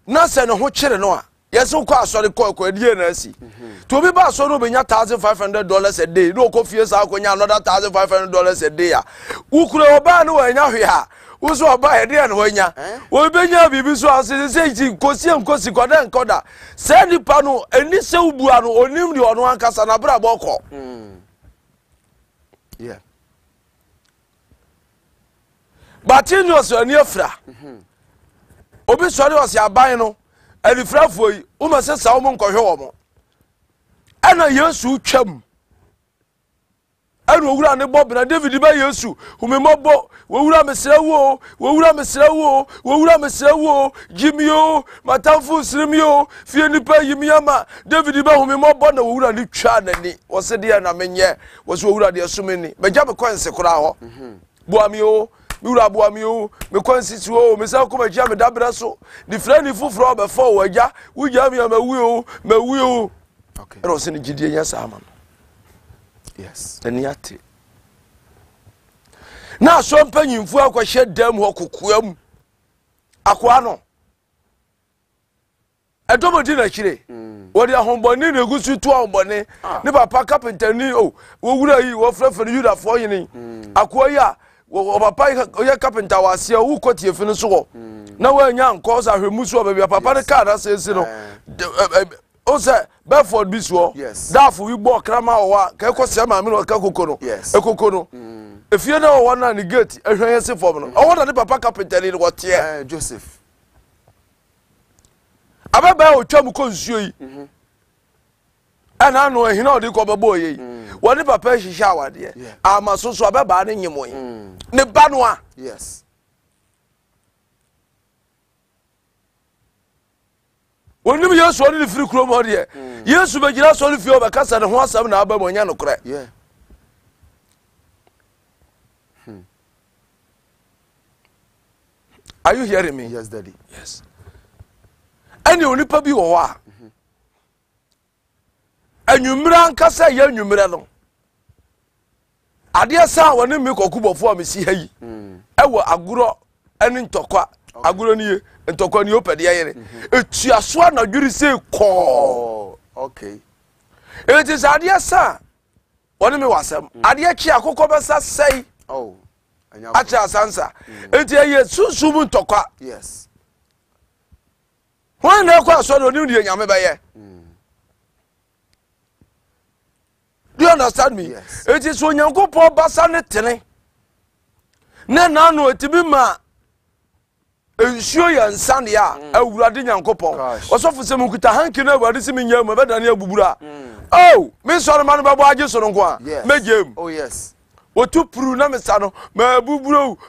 na se no ho kire no a yeso kwa asori kwa die na asi to bi ba so no benya $1,500 a day no ko fie sa akonya another $1,500 a day a ukuro oba no wanya hwe ha uso oba he de no wanya wo benya bibi so asese sei nkosi kwada nkoda se nipa no eni se ubua no onim de ono ankasa na bra boko yeah Batinius ani afra obi sori osi aban no alifrafo yi uma se sa wo nkohwe wo mo ana Yesu twam ana owura ne bob na David ba Yesu humembo wowura mesrewo jimio matamfu srimio fie nipa yimiama David ba humembo na wowura ne twa nani wo se de na menye wo se wowura de someni meja me kwanse kora ho buamio Mura buamio me kwansi wo me sa ko magia me dabra so di frani fufuro be fo waja wuja me mawi o okay ero se ni gidie nya sa ama yes eniate na so mpanyimfu akwahye dam ho kokoam akwa no edomodi na kire wodi ahomboni na egusu tu ahomboni ne papa carpenter ni o wo wura yi wo frafani yuda fo yini akwa ya wo papa ye carpenter wase wo kotie fini so wo na wo anya nko sa hwemu so ba papa ne car na sesi no o se Bedford biso dafu wi bo krama wa ka ko se ma me no ka kokono ekokono efie na wo na ni gate ehwan yesi form no o wo na papa carpenter ni wo tie Joseph ababa o twam ko nsuo yi ana no ehina odi ko babo yi wo ni papa hihia awade ama so so ababa ne nyimo yi ne ba no a yes Onim Yesu oni ni free krom ho de Yesu be gira so ni fie obekasa ne ho asam na aba monya no kore yeah Are you hearing me? Yes daddy Yes Ani onipa bi wo wa Anwumra nkasa ya anwumra no Ade asa woni mi kokubofo am si hayi ewo aguro ani ntokwa aguro niye ntokwa ni opede yere etuaso na dwuri se ko okay it is ade asa woni mi wasam ade chi akokọ besa sei anya acha sansa enti ye susum ntokwa yes when na kwa so no ni nyame baye do you understand me? Yes. It is when Yankopon basa ne tene. Ne na no etibi ma ensuo ya nsane ya awurade Yankopon. Osofo se mukuta hanki na awurade se menya mu beda na abubura. Oh, me soro ma no babo age so no ko a. Megem. Oh yes. Otu puru na me sa no ma buburo.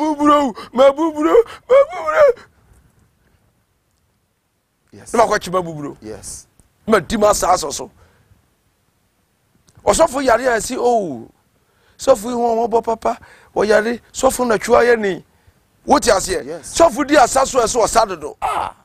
Yes. Na kwa chiba buburo. Yes. Ma dima sa asoso. Osofo yare ya si sofo ho obo papa o yare sofo na twa ye ni woti ase sofo di asaso eso osadodo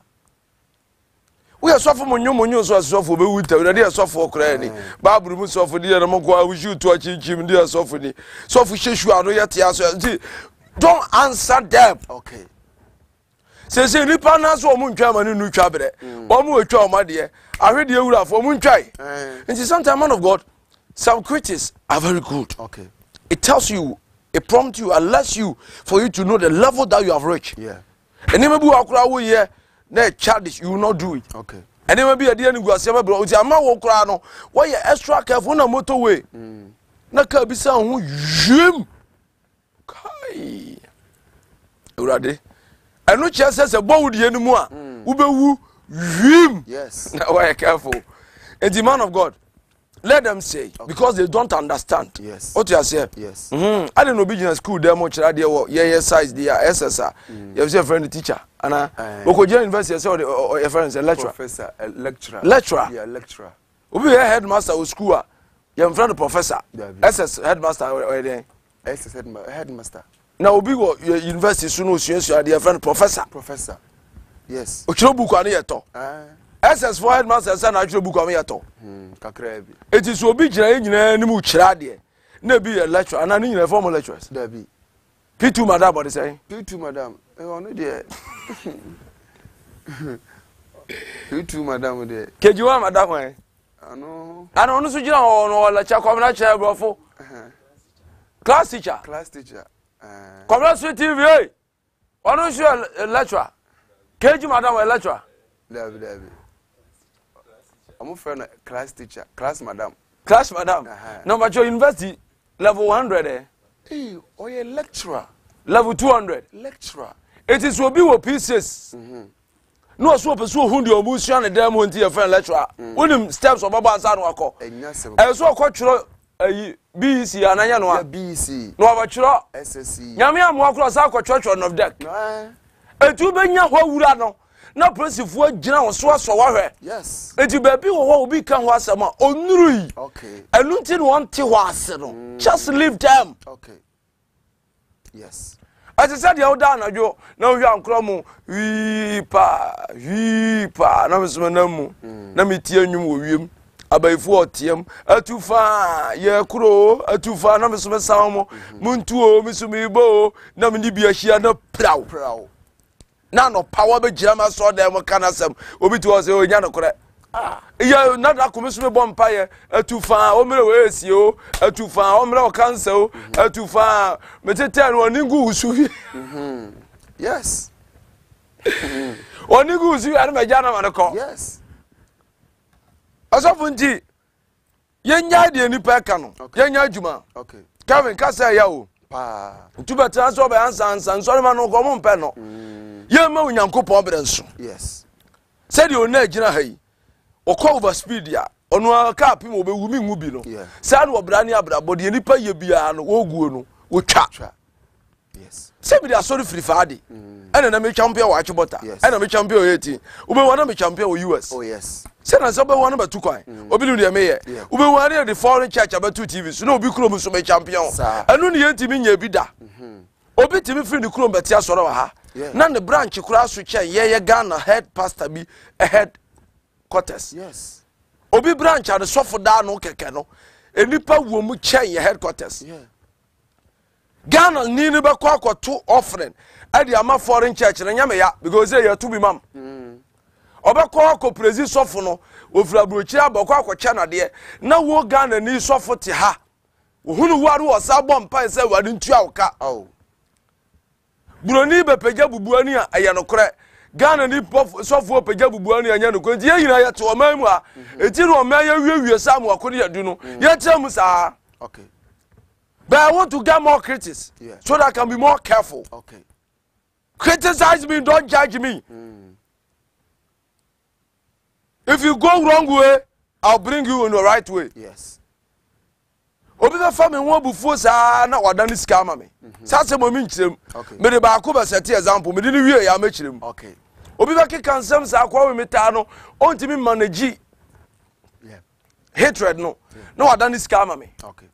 we sofo monyo so sofo be wuta we dey sofo okra ni baburu mu sofo di na mko a wuju to achichim di sofo ni sofo hwehwu ano ye tia so don't answer them okay se nipa na so omu ntwa ma nu twa bere omu otwa omade ahwede ewurafo omu ntwai nti sometimes man of God some critics are very good. Okay. It tells you, it prompts you, alerts you for you to know the level that you have reached. Yeah. And maybe you are here, na childish, you will not do it. Okay. And then maybe at the end you go say, "Bro, it's a man walk around. Why you extra careful na motorway? Na ka bisa hu jim. Kai. Urade. Eno chese se bo wudi enimu a, wo be wu jim. Yes. Now why careful? And the man of God, let them say because they don't understand. Yes. What you say? Yes. I didn't know business school there much there yeah size there SSR. You have a friend teacher and local university say or a friend a lecturer. Professor, a lecturer. Lecturer. Yeah, lecturer. Obi a headmaster of school. You have friend professor. SS headmaster or there. SS headmaster. Now obi go university sunu osuasu there friend professor. Professor. Yes. Ochiro book ani yeto. SS for headmaster say na ochiro book ani yeto. Kakra bi. It is obi gina nyina ni mu chira de. Na bi a lecturer and any formal lecturers. There be. P2 madam what say? P2 madam. Ono de. You too, madam. There. KG1 madam eh. Ano. Ana onu so gina no lecture kwamna che brofo. Class teacher. Class teacher. Kwamna so TV eh. Onu so lecturer. KG madam we lecturer. Dabi. I'm a friend class teacher, class madam. Class madam. No but your university level 100 eh. Hey, oh yeah, lecturer. Level 200. Lecturer. It is will be what pieces. No so person who the omusu and dem won tie friend lecturer. Unim steps of baba ansa no akọ. E so akọ tworo BC ananya no a. BC. No abachiro. SSC. Nyame amu akọ sa akọ church of deck. Etu benya ho wura no. Na principal agina ho so aso wa hwe. Yes. Etu ba bi ho obi kan ho asema onuru yi. Okay. Enu nti no won te ho ase no. Just leave them. Okay. Yes. As I said, you down, you know, you are crumbling. Weepa, no, Miss Manamu. No, me tear you, about 40, a too far, ye crow, a too far, no, Miss Samo, Muntuo, Miss Mibo, no, Nibia, she had no prow. None of power, but Jama saw them, can I some, Obi to us, oh, Yana correct. Yeah, not a commission bonfire, too far, Omero, you, too far, Omero Council, too far, Metan, one Ningu, yes. One Ningu, you had my Jana on a call. Yes. As often, Yanya, the new Pacano, Yanya Juma, okay. Kevin Cassa Yao, Pa, two better answer by answer and sorry, man, no common panel. Yama, Yanko Pobres. Yes. Said your neck, Jina. O call over speed ya onu aka pim obe wumi ngubi no sa na obrani abra body nipa ye bia no oguo no o twa yes se bi da sorry free faade ena na me champion wa achibota ena me champion 18 obe wana me champion o US oh yes se na so be wana ba tukwan obi ni de me ye obe wana the foreign church abatu TV so na obi krom so me champion enu ne yentimi nya bi da obi timi free ni krom betia soro wa ha na ne branch kura so chen ye Ghana head pastor bi head quarters yes obi branch and sofo da no keke no enipa wo mu chen ye headquarters Ghana ni be kwa akoto offering e dey ama foreign church na nyame ya because they to be mam obekwa ko prezi sofo no ofura brochi abakwa akoche na de na wo Ghana ni sofo te ha ohunu ware wo sa bom pan se wade ntu awka buroni be pegya bubuani a eye no kore Ghana ni sofo pegya bubuani anya no kore ye yina ya to oman mu a eti no oman ya wiewie sam akodi ya du no ye tram sa okay. But I want to get more critics so that I can be more careful. Okay. Criticize me, don't judge me. If you go wrong way, I'll bring you in the right way. Yes. Obi be fa me ho bufo sa na wadani scam me. Sa se mo mi nchirem. Me de ba ko be set example, me de ni wie ya ma chirem. Okay. Obi be ke kansam sa kwa we meta no, ontimi manage. Yeah. Hatred no. No wadani scam me. Okay.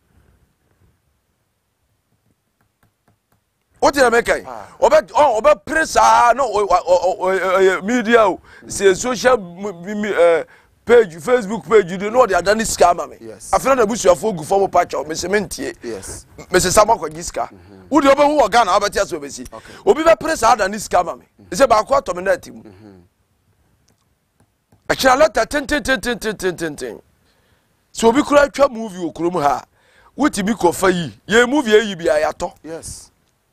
What did I make? Obe pressa no media say social page Facebook page you know they are done scam me. Yes. After na busu afo gu form patch me se mentie. Yes. Me se sama kwa giska. Wo de obe hu Ghana abati aso be si. Obi be pressa done scam me. Say ba kwa to me na timu. Akira leta ten. So obi kura twa movie okurum ha. Wuti bi kofa yi. Ye movie yi bi ayato. Yes.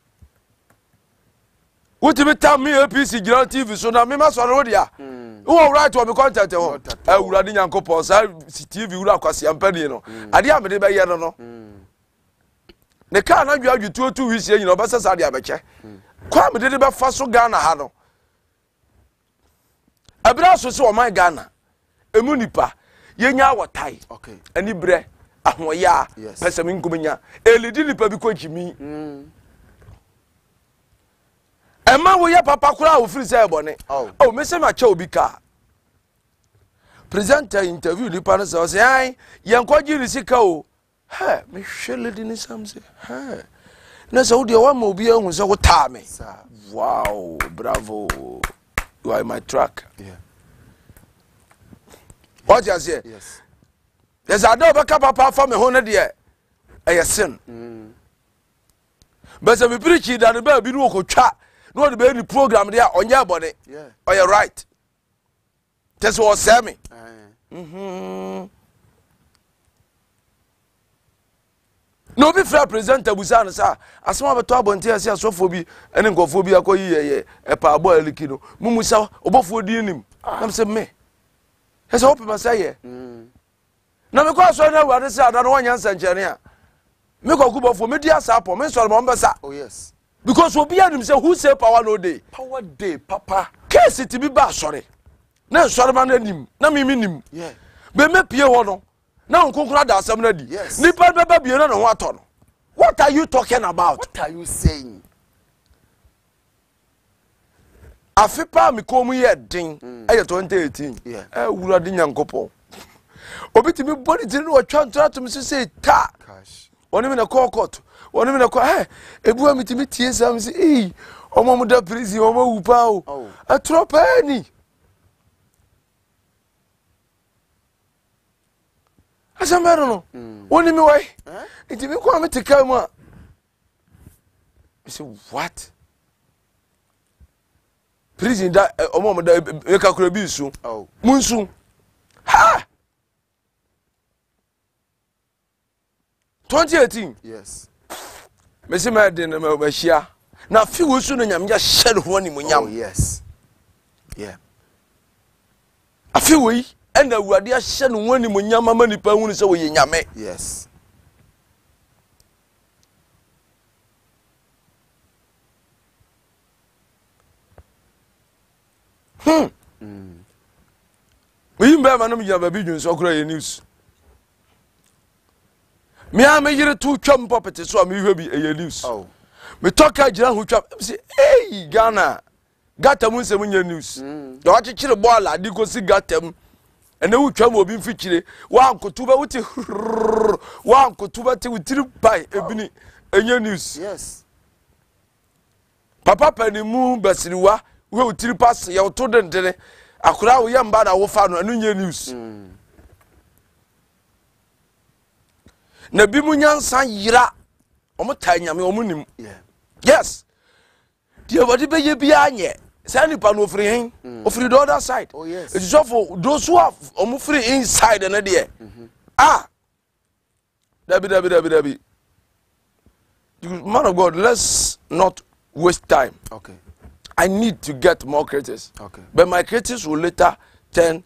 What me tell me APC Grand TV so na me ma so no dia who right to me content ho awurade nyankopon sa TV wura kwase ampani no ade a me de be ye no ne ka na dwa dwutu otu wisi nyina obesa sa de abeche kwa me de be fa so Ghana ha no abira so se o man Ghana emu nipa ye nya awotai okay ani bre ahoya pesa mi nkumnya elidi nipa bi ko jimi Emma wo ye papa kura wo free say bone oh me say ma cha obi ka presenter interview ni pa no say ai ye nkoji ni sika o he me hwele di ni sam say he na so de wa ma obi ehun say wo ta me wow bravo you are my track what you say yes yes I do be ka papa for me ho ne de e sin but say me preach that ba bi no ko twa no the be any program there on your body. Yeah. Oh, you're right. tese o se me no be fra presenter busa no sa asema beto abonte ase asofo bi ene nkofo bi akoyi ye e pa abo aliki no mumusa obofo di nim na se me ese hope ma say na me kwa so na wade se ada no wanya nsanchere a me kwa kubofo me di asa apo me so mo mbesa. Oh yes, because obi anim say who say power no day papa case ti bi ba sore na sore ma na nim na me nim yeah be me pie ho no na nkonkura da asem na di yes nipa beba bie na ho ato no. What are you talking about? What are you saying? Afipa mi komu ye din eye 2018 yeah wura di nyankopon obi ti mi body ti no twa ntra to mi say ta cash oni mi na call court oni mi na call ebu mi ti mi tie sam say omo mu da prison omo wu pa o atropa ni asamero no oni mi wai iti mi kwa mi tika mu a I say what prison da omo mu da e ka kura bi su munsu ha 2018 yes me se ma de na ma hia na fi wo su no nyam ya hye ho ni munyam. Oh yes yeah afi wo yi ena awurade a hye no ho ni munyam ama nipa hu se wo ye nyame. yes we mba ma no ya ba bi dwun so kura ye news me a me yire to twam property so me hwe bi ye news me toka gira ho twam say hey Ghana gata mu nsem nya news ya wa kikire ball adi ko si gata mu ene wu twam obi mfikire wa ankotuba wuti wa ankotuba te wutiri pai ebini enya news. yes papa panimu basiriwa we wutiri pass ya to dendene akura wo yamba na wo fa no anu nya news. na bi mu nyansa yira omo ta nyame omo nim. yes die body be ye bia anye say nipa no free hin ofri the other side. Oh yes, it's just for those who have omo free inside na there. Dabi man of God, let's not waste time. okay I need to get more critics. okay But my critics will later turn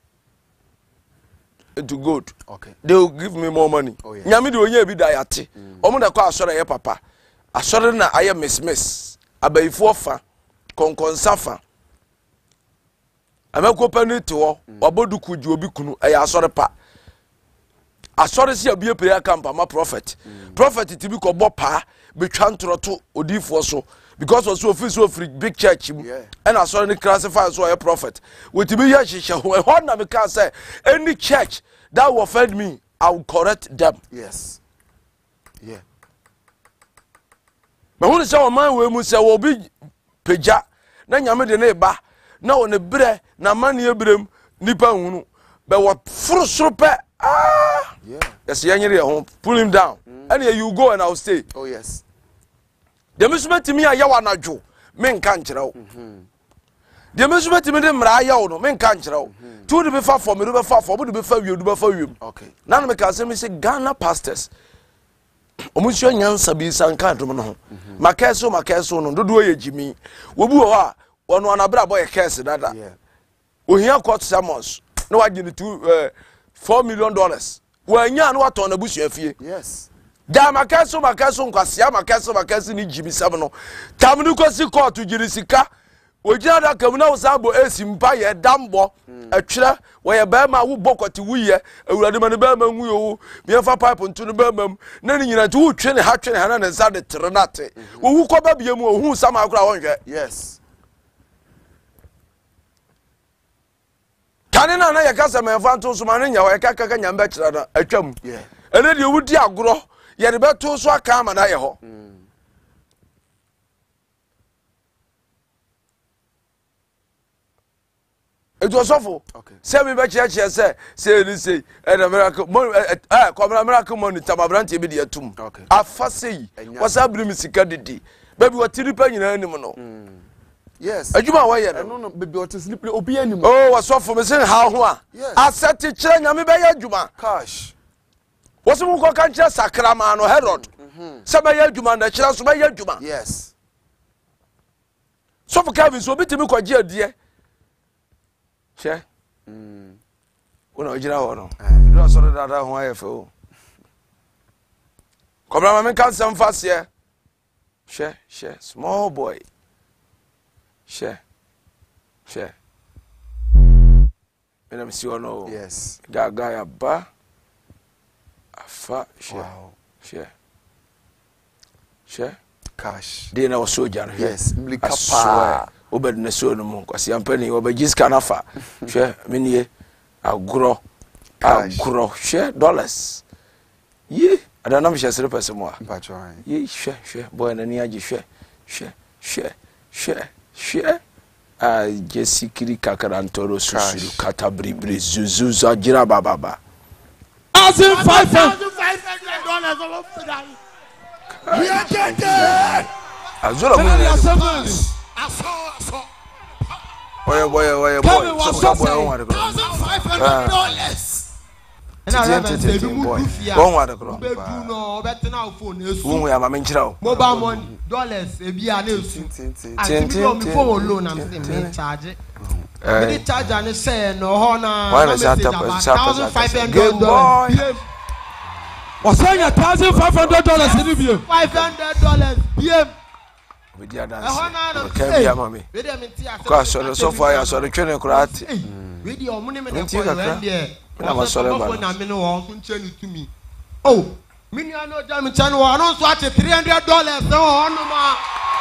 into good. okay They will give me more money. Oh yeah, Nyami de onye bi da yate. Omo da kwa asore ye papa. Asore na aye miss. Abayifo fa. Konkonsa fa. Ameko pani te ho. Obodu kuju obi kunu aye asore pa. Asore si abie prayer camp ama prophet. Prophet ti bi ko bo pa betwa ntoroto odifo so because also office big church and asore ni classify so a prophet. We ti bi ya hihye ho. E ho na me can say any church that will offend me, I will correct them. yes yeah Me hu se o man we mu se wo bi peja na nyame de na ba na o ne bre na mane ebrem nipa hunu be wo furusuru pe yeah yes yanyere ho pull him down and you go and I will stay. oh yes The mesubeti mi aya wa nadwo me nka nkire wo the mesubeti mi de mra aya wo no me nka nkire wo tu de be fa for me do be fa for do be fa wi do be fa wi okay na me ka say me say Ghana pastors omusua nyansa bi sanka dum no ho makeso no dodo ye jimi wobu ho a wono anabra boy case dada yeah ohia court summons no wagi ni $4 million wanya no waton na busua fie. yes da makeso nkwasia makeso ni jimi sam no tamnu kosi court jiri sika ojina da kamuna usabo esimpa ye dambo atwere wo ye ba ma wo bokoti wuye awurade ma ne ba ma nwu yo me fa pipe ntu ne ba mam na ni nyina tu twe ne ha na ne nsa de trenate wo wu ko ba bia mu ohu sama akura wonhwe. yes kanina na ye kasa me fa ntu so ma ne nya wo ye kaka nyamba kira na atwam yeah ene de wudi agoro ye de beto so aka ma na ye ho. It was awful. okay Say me be church say and America America money tamabrante be dey atum. okay Afa say wasa brim sika didi. Baby what tiri pa nyina anim no. Yes. Adwuma wa ye no. No baby what sleep obi anim. Oh, wasofo me say how ho a. Aseti kire nyame be ye adwuma. Cash. Wose mu ko kan kire sakrama no Herod. Se be ye adwuma na kire so be ye adwuma. Yes. So for Kevin so bitimi kwaje adie. Che. Una ojira ho no. Do so dada ho ayefe o. Kobra ma men kan sem fase. She, small boy. She. And I'm see no. Yes. Gaga ba. Afa. Wow. She. Cash. They na soldier. Yes. Mlikapa. Obed na so no mo. Kwasi ampani obeji ska nafa. She menie agro. She dollars. Ye. I don't know if she's a person more. Ye, share, boy, and any age, share. Jesse Kakantoro, Susu, Katabri, Zuzuza, Jirababa. $1,500. Mobile money dollars ebi a na esu ati bi me phone loan am say me charge me charge and say no ho na $1,500 wasanya $1,500 ni bi $500 biem we dia dance can be mama kwa so far ya so the train kurati we dia omune me dey for there na ma so le ba na me no won nche ni tumi oh mini ano jam nche no no so ate $300 no ono ma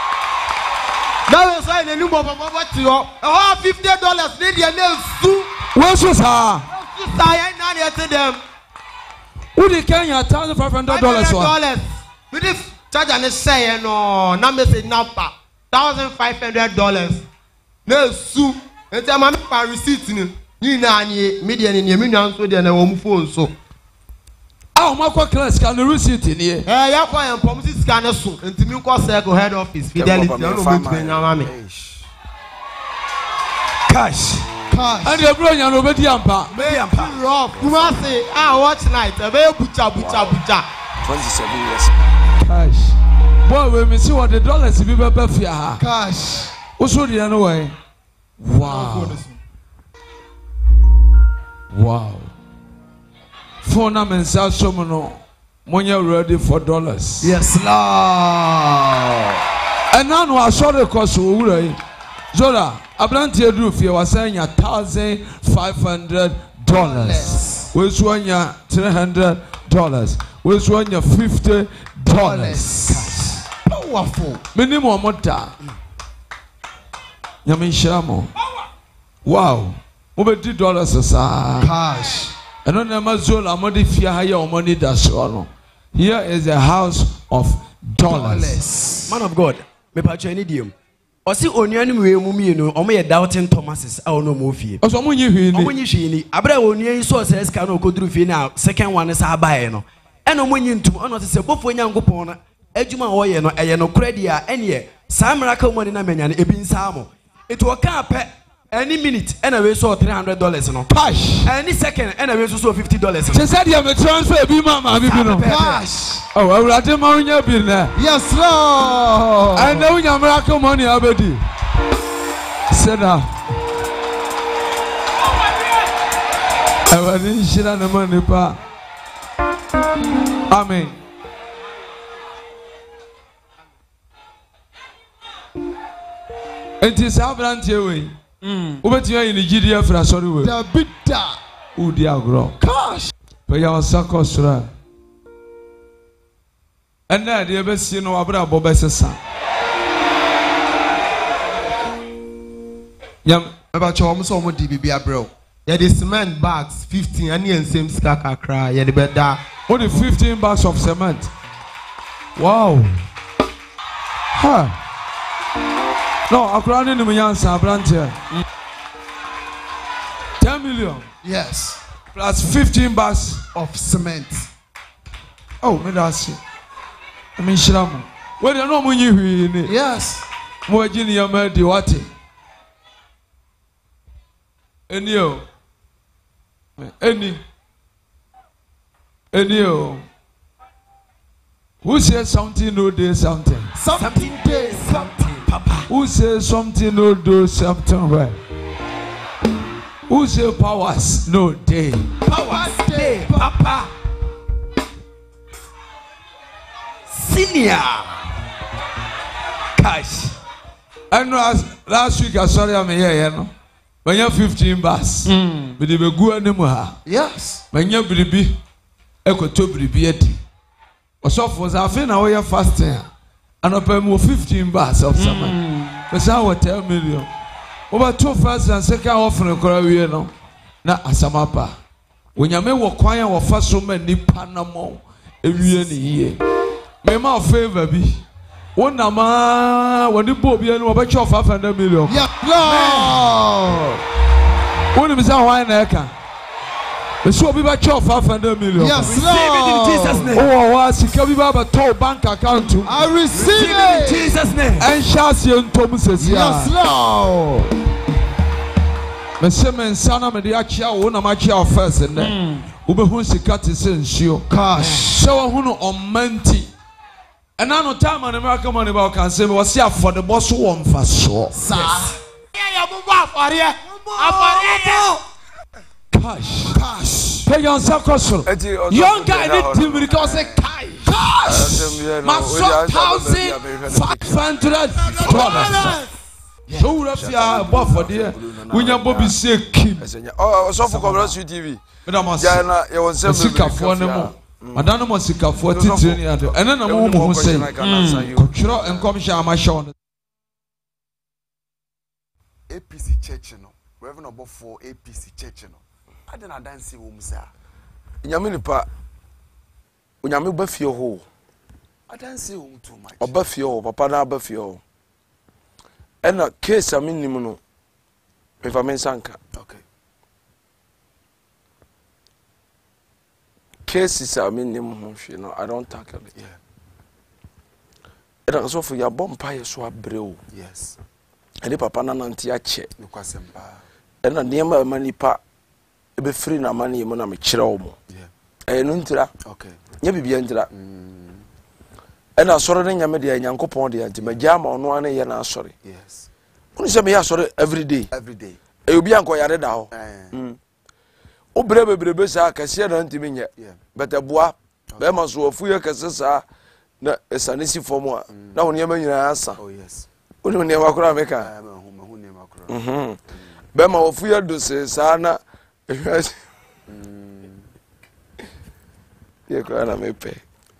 now say na ni mo baba ti ho $50 ni dia na su wo so sa ya na na te dem udi Kenya $1,500 wa we dey charge and say no na message number $1,500 na su ente ma me pa receipt ni na anye media ni me nwan so de na wo mu phone so ah o makwa class can receipt ni ya kwa yan pom si scan so enti mi ko circle head office Fidelity no me tu nyama me cash and the bro nya no be di ampa rough kuma say watch night e be bucha 27 years cash boy we me see what the dollars be fia ha cash o so di no way wow phone na mensa so no money ready for dollars yes lord and now I saw the cost owura Zola abranti edru fie wasanya $1,500 we swanya $300 we swanya $50 powerful minimum mota nyame shiramo wow obedi dollars sa cash eno na mazola amodi fia ha ya omoni da so no here is a house of dollars man of God me pacho any diem osi onuanu we mu mienu omo ye Doubting Thomases a ono mo fie oso mo nyi hwi ni omo nyi hwi ni abra onuan so seres ka no koduru fie na second one sa bae no eno mo nyi ntum ono se bofo nyankopon na adwuma wo ye no eye no credit a ene sa miracle money na manya no ebi nsa mo it will come any minute and we saw $300 no cash any second and we saw $50 she said you me transfer bi mama bi no cash oh awurade ma unya bi na yes lord and now unya miracle money abedi seda awurade shira na mani pa amen enti sabrantie we ubetiya in Nigeria fra sorry we the bitter udi agro cash pe ya osako sura ena de be si no abra bo be sesa yam about chom so mo di bibia bro yeah the cement bags 15 and the same skaka cry yeah the better only 15 bags of cement wow ha no akura ni mu yansa branche 10 million yes plus 15 bags of cement oh me that's it I mean shiramu we dey no mu nyi hwi ni yes mo agini ya ma di wate Any. Who says something no do something? Something day, something, Papa. Who says something no do something right? Who says powers no day? Powers day, Papa. Senior cash. I know last week I saw them here, no. When you 15 bars, but they be good anymore. Yes. When you be echo to be so for I feel now we are fasting and I pay more 15 bars of summer. Because I will tell million. Over 2 first and second offering a career no. Na asamapa. When you may walk quiet or fast so many Panama every year. May my favor be. One nama when the Bobby and over 500 million. Yeah, Lord. What is that wine I can? The show be back 500 million. Yes, Receive it in Jesus' name. Oh, was he can be a tall bank account too. I receive Receive it in it. Jesus' name. And Shasi and Thomas says, Yes, Lord. Messemen Sana Mediachia, one of my chair first and then Ubehun Sikati sends you. Gosh. So who on Menti. And I know time on American money about can say, was here for the boss who won for sure. Cash. Pay yourself, Cosmo. Young guy need to because a cash. Must $500. So if you are above for dear, when your Bobby say Kim. Oh, so for Congress TV. Madam, Jana, you want some Sika for no. Madam Mosika for teaching, and then I'm who say, Control and come share my show. APC Church, no. Reverend above for APC Church, no. I didn't dance with Musa. Yaminipa, when you buff your hole, I didn't see him too much. or buff your papa now buff your. And a case a minimum if I mean Sanka. Okay. Cases are minimum, you know, I don't tackle it. Yeah. And also for your bumpire swap brew. Yes. And the papa nantia check. No question. And a near my money pa. Be free na money mo na me kire omo Yeah. no ntira Okay. nya bibia ntira and asore ne nya me de Nyankopon de anti magya ma ono ane ye na asore. Yes. Kuni se me ya asore every day e obi anko yare da ho o bebrebe sa kase na ntimi nye beta boa be ma so ofu ye kase sa na esanisi form a na woni ma nyina asa. Oh yes. Woni ne makura meka be ma ofu ye do se sa na yeah, go on, me pay.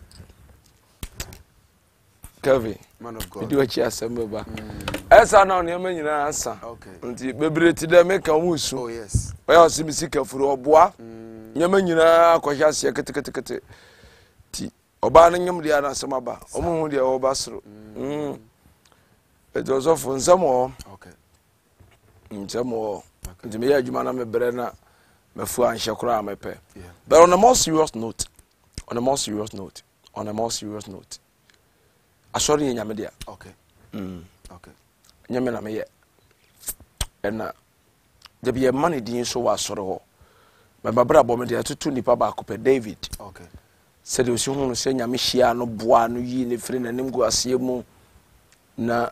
Kevin, Man of God. you do a chair, Samba. As I know, your man, you answer. Okay. Until baby, today make a moose. Oh yes. Well, see me sick for a bois. Your man, you know, quite a cat. Tea. Obaning him the other Samaba. Omo the old Basro. It was off on some more. Okay. Some more. To me, you man, I'm a brenna. Me fu an shakra me pe. Yeah. But on a more serious note, asori nyame dia. Okay. Okay. Nyame na me ye. Na de be money din so wa asori ho. Me babra bo me dia tutu nipa ba ko pe David. Okay. Se de osi hunu se nyame hia no boa no yi ne firi na nim go asemu na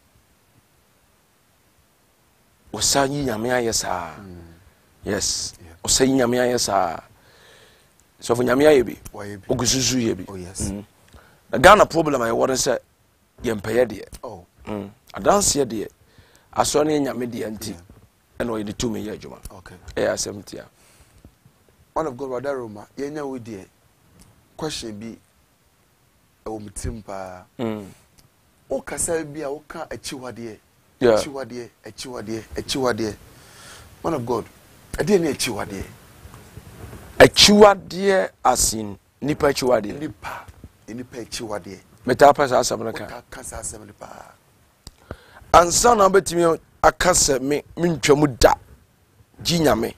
osanyi nyame ayesa. Yes. Say nyame ayesa. So for nyame ayebi. Ogusuzu yebi. Oh yes. The Ghana problem I want to say yempeye de. Oh. Adanse de. Aso na nyame de anti. And we the two me ye adwuma. Okay. Asemtia. One of God brother Roma, yenya we de question bi e wo mitim pa. O kasa bi a wo ka achiwade. Yeah. Achiwade. One of God. I didn't achiwade. Achiwade asin nipa achiwade. Nipa achiwade. Meta pasa asamnaka. Ka kasa asem nipa. Ansa na betimi akase me ntwamu da. Ginyame.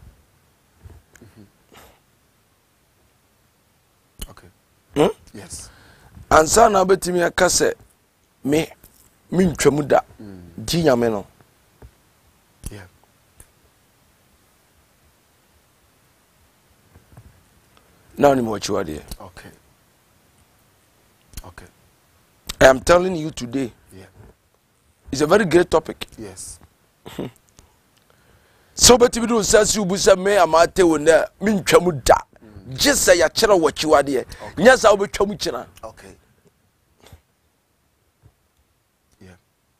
Okay. Yes. Ansa na betimi akase me ntwamu da. Ginyame no. Yeah. Now ni mo chiwade. Okay. Okay. I am telling you today. Yeah. It's a very great topic. Yes. So beti bidu sasi ubusa me amate wona mintwamu da. Jesa ya kira wo chiwade. Nyasa obetwamu kina. Okay. Yeah.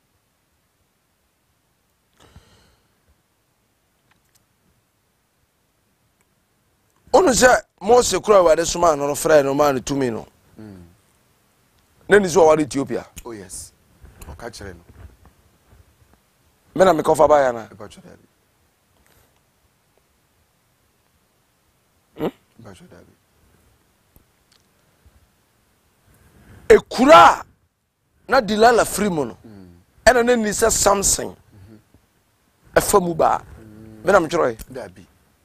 Onu se Mose kura wade suma no frɛ no man tumi no. Na ni so wade Ethiopia. Oh yes. Okay, chere no. Me na me kofa ba ya na. Ekura na Delilah free mo no. Ena na ni se Samson. Afamu ba. Me na me twere. Dabi.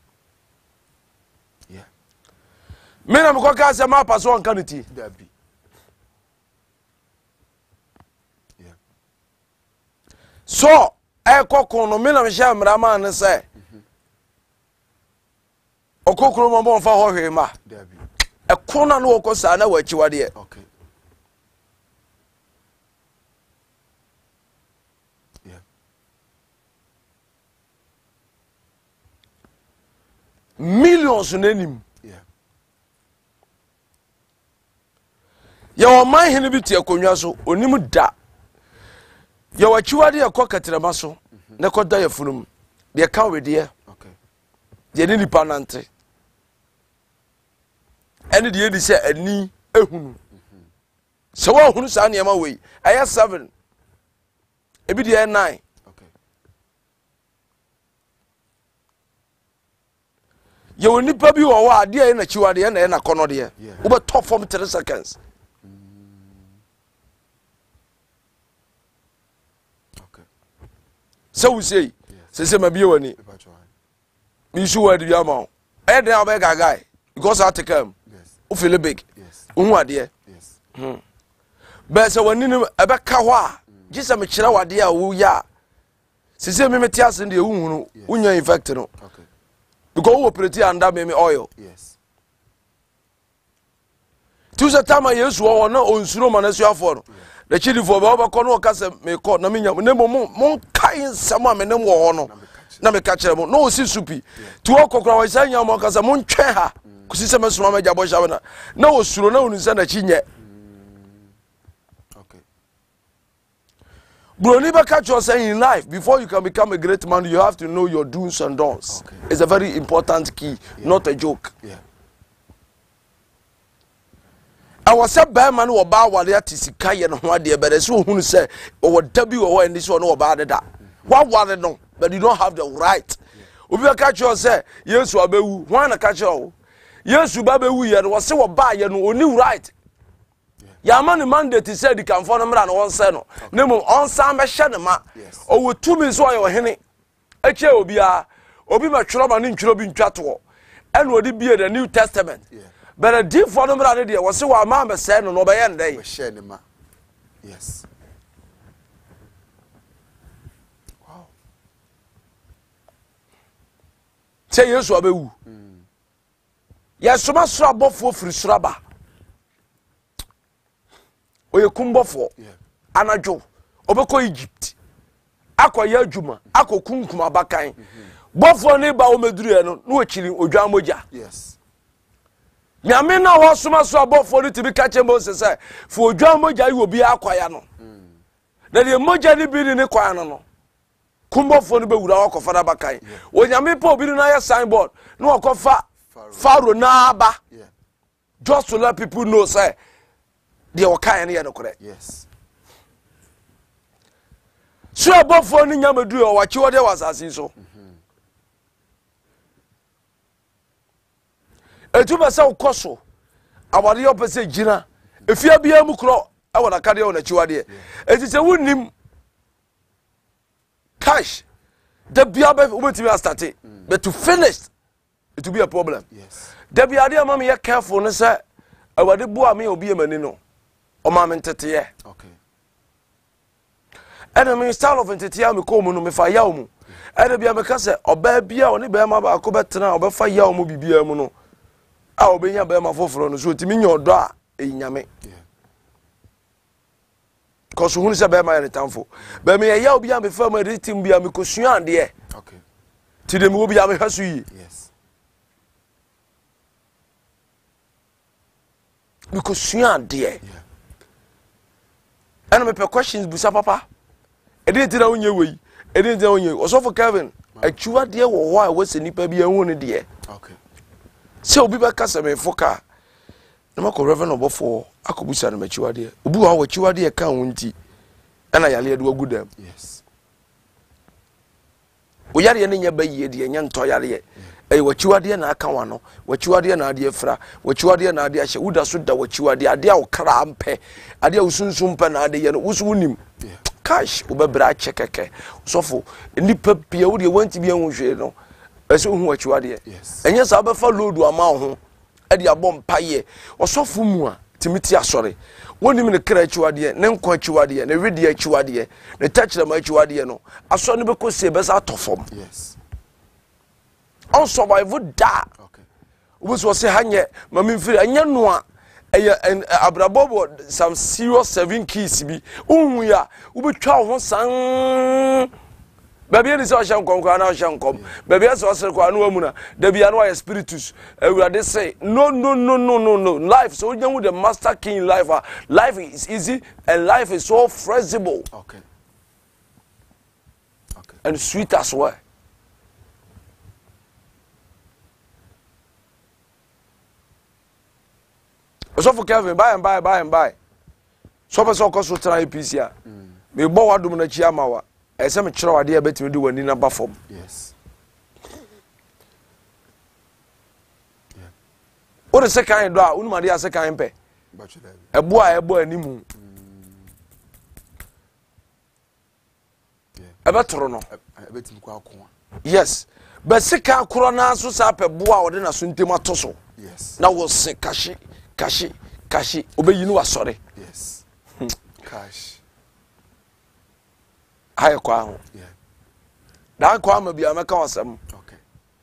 Yeah. Me na me ko ka se ma paso on kaniti. Dabi. Yeah. So ekoko no me na me sha mra ma ne se. Okokoro mo bon fa ho hwe ma. Dabi. Ekona no okosa na wachi wade. Okay. Yeah. Millions nenim. Yeah. Ya o man hene bi tie konwa so onim da. Ya wachi wade ekokatrema so ne koda ya funum. De ka wede. Okay. De ni nipa nante. Ene de yedi se ani ehunu. Se wa hunu sa ne ma wei. Aya 7. Ebi de 9. Okay. Ye woni pa bi wo wa ade e na chiwade e na kono de. Wo be top form 3 seconds. Okay. So we say, se ma bi woni. Mi su wa de bi ama. E de na be gagai because I take him. Yes. O feel big. Yes. Unu ade. Yes. Be se woni ni e be ka ho a. Gisa me kire wade a wo ya. Se me meti asen de ehunu, unya infect no. Okay. Because we operate under me oil. Yes. Tuza tama Yesu wo na onsuro ma na su afọ no. The chidi for be obakọ no ka se me kọ na me nya ne mo kai nsam a me ne wo ho no. Na me ka kire mo no osi supi. Tu okokora wa san nya mo ka se mo ntwe ha. Kusi se me suma me jabo sha na osuro na onu se na chi nye. Okay. Bro, never catch yourself in life. Before you can become a great man, you have to know your do's and don'ts. Okay. It's a very important key, not a joke. Yeah. I was a bad man who about what they are to see Kaya and what they better so who say or W or this one about that. What was no, but you don't have the right. If you catch yourself, yes, you are one catch you. Yes, you baby, we was so bad, you know, only right. Ya man mandate said the can for them run one seno. Nemo on some shadema. Or with 2 minutes while you're henny. A chair will be a obi ma trouble in Trobin Chato. And would it be the New Testament? But a deep for them run there was so our mamma said on over end day. Yes. Wow. Say yes, Wabu. Yes, so much trouble for free sraba. Oye kumbofo anajo obeko Egypt akoya adwuma akokunkum abakan bofo ne ba o meduru e no no okiri odwan moja. Yes. Nyame na ho soma so abofo no tibi ka chembo se fo odwan moja yi obi akoya no na de moja ni bi ni koya no kumbofo no be wura akofa da bakan o nyame pa obi na ya signboard no akofa faro na aba just to let people know say they were kind of correct. Yes. So above for any yamadu or what you was as so. A 2% coso. Our the opposite Gina. If you be a mukro, I want to carry on a chuade. It is a wound cash. The Biabe will be started. But to finish, it will be a problem. Yes. The Biadia mammy, careful, sir. I want the boy me or be a manino. O mama ntete. Okay. Ena me style of ntete ya me ko mu no me fa yaw mu. Ena bia me ka se oba bia oni be ma ba ko betena oba fa yaw mu bibia mu no. a obenya be ma foforo no so timi nya odo a enyame cause hunu se be ma ya tamfo be me ya obi a me fa ma ritim bia me kosua ade Okay. ti de me obi a me hasu yi Yes. me kosua ade and me pe questions busa papa e dey tira onye wei e dey tira onye osofo Kevin achuwa de wo ho a wo se nipa bia hu ne de Okay. se obi be kasa me foka na mako reverend obofo akobusa na machiwa de obi wa wo chiwa de ka ho nti na yale de wagu dem Yes. o yare ne nya bayi de nya nto yare wachiwa de na aka wano wachiwa de na ade fra wachiwa de na ade ahye wuda so da wachiwa de ade a okra ampe ade a usunsun pa na ade ye no wusu unim cash obebra chekeke sofo nipa pia wo de wanti bia hu hwe no ese hu wachiwa de enye sa obefa load ama ho ade abom paye osofo mu a timiti asore wonim ne kra chiwade ne nkwa chiwade ne wedi chiwade ne tachira ma chiwade no aso ne bekosie besa atofom Yes. on survive da Okay. obuso se hanye mami mfiri anya no a abrabobo some serious 7 keys bi unhu ya ubetwa ho san baby ni so shan kon na shan kom baby so sere kwa no amuna da bia no ya spiritus awurade say no life so nyawu the master king life life is easy and life is so flexible Okay. Okay. and sweet as well. So for Kevin, buy. So for so cost try APC a. Me bo wadum na chi ama wa. E se me kire wade e betimi di wani na ba fom. Yes. O de second do a unu ma de second pe. Bachelor. Ebo a ebo animu. Yeah. Ebetoro no. Betim kwa akwa. Yes. But second kro na so sa pe bo a ode na so ntem atoso. Yes. Na wo se kashi obeyi no asore. Yes. Cash. Haye kwa ho. Yeah. Dan kwa ma bia meka wasam. Okay.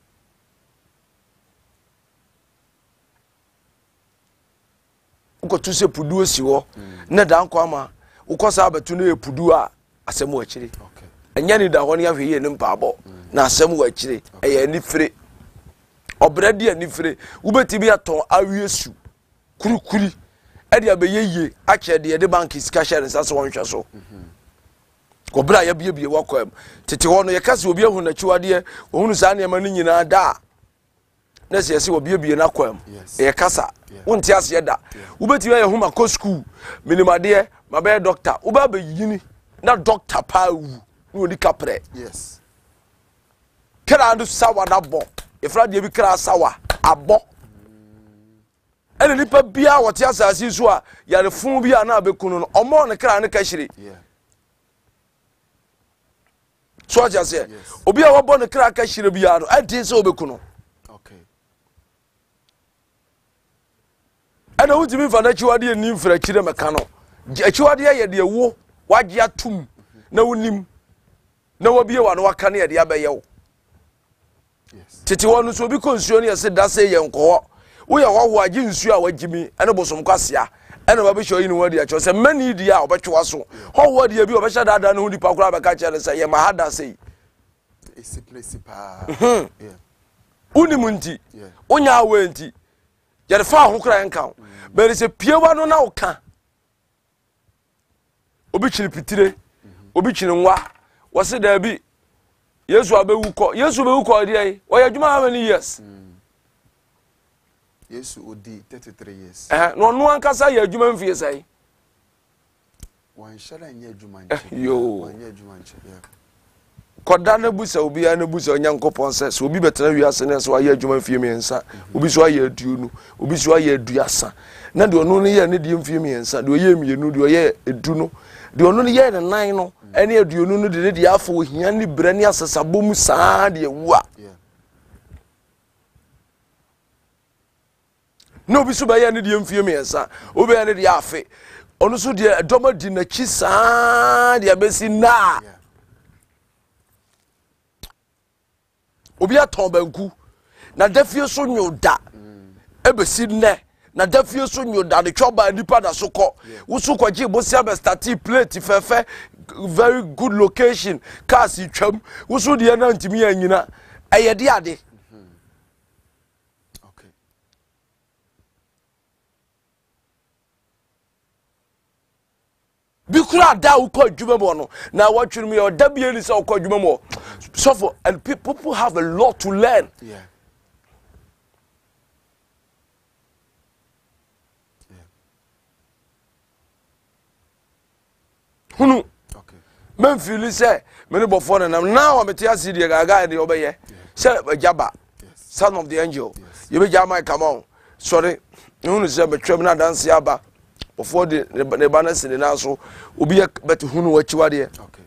Uko tu se pudu osi ho na dan kwa ma ukosa abetu na epudu a asem wa kire Okay. enya ni da ho ne ahwe ye ne mpaabo na asem wa kire eya ni fire obrade ani fire ubeti bi aton awiesu kurukuri e dia be yeye a che de bank iska share nsa so wonhwe so kobra ya biebie wakwam tete ho no ye kase obi ahu na chiwade ohunu sa na ema no nyina da na se yesi obi biebie na kwam ye kasa wonti ase da ubeti ya huma ko school minimade ma be doctor uba be yini na doctor pa wu no di kapre Yes. kra ando sawa na bo e fra de bi kra sawa abo ene nipa bia wote asase so a yare fun bia na abekunu no omo ne kra ne ka hire Yeah. so aja se obi a wobo ne kra ka hire bia no ade se obekunu Okay. ana wutimi fa na chiwade ni mfra kire meka no chiwade ye de wo wagye atum na wonim na wobie wa no waka ne ye de abeyewo Yes. tete wonu so obi konsuo ne ye se da se ye nko wo ye wo agye nsuo a wagimi ene bosom kwasea ene ba be shoyi ni wadi a cho se mani di a obetwa so ho wadi bi obehya dada no hu dipa kura be ka chere se ye ma hada sei Isipa. Yeah. unimunti Yeah. onya awanti yere fa ho kura enka be se piewa no na oka obi chiri pitire obi chiri nwa wose da bi yesu abewu ko dey o ya juma how many years Yesu odi 33 years. no no ankasa ya juma mfie sai Wan shara nya adwuma nche. yo Wan nya adwuma nche. Yeah. koda na busa obi ya na busa onyankopon se so obi betena wiase na so aye adwuma mfie miensa obi so aye aduonu obi so aye aduasa na de ono no ye ne de mfie miensa de oye mienu de oye edu no de ono no ye ne nan no ene aduonu no de ne de afo ohia ni bra ni asasabo mu saa de ewua Yeah. no obi so ba ye ne de mfie miensa obi ya ne de afe ono so de doma di na chi saa de abesi na Yeah. obi aton banku na dafie so nyoda ebesi ne na dafie so nyo da de twoba nipa da so kɔ wusu kɔgye bosia be start plate fefe very good location cars twam wusu de na ntimi anyina ayede ade okay bikura da ukɔ adwuma mo no na watwuru me o da bia ni sɛ ukɔ adwuma mo so for and people have a lot to learn. Yeah. Hunu Okay. men feel say many before now I'm tia see the gaga the obeye say jaba son of the angel you be jama come on sorry hunu say betwem na dance aba before the banner in na so obi bet hunu wachiwa de Okay.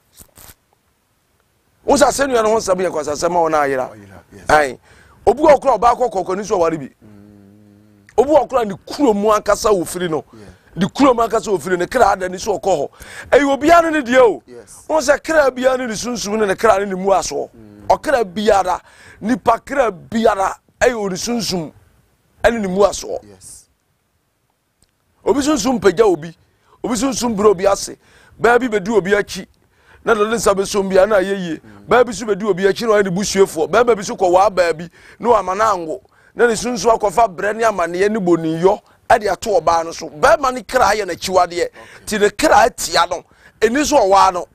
unsa senu ya no sabu ya kwasa sema wona ayira Yes. ai obu okura oba kokoko ni so ware bi obu okura ni kuro mu akasa wo firi no the kuro makasa ofiri ne kra ada ni so okoho ayi obiara ne de o won se kra biara ni sunsum ne kra ne mu aso okra biara nipa kra biara ayi ori sunsum ene ne mu aso Yes. obi sunsum pagya obi sunsum bro obi ase ba bi bedu obi achi na do ne sabe so bia na ayeye ba bi so bedu obi achi no ne busuefo ba bi so kɔ wa ba bi no amana ango na ne sunsu akɔfa bre ne amane ne boniyo ade ato oba no so ba ma ne kra ye na chiwade ti ne kra atia no eni so owa no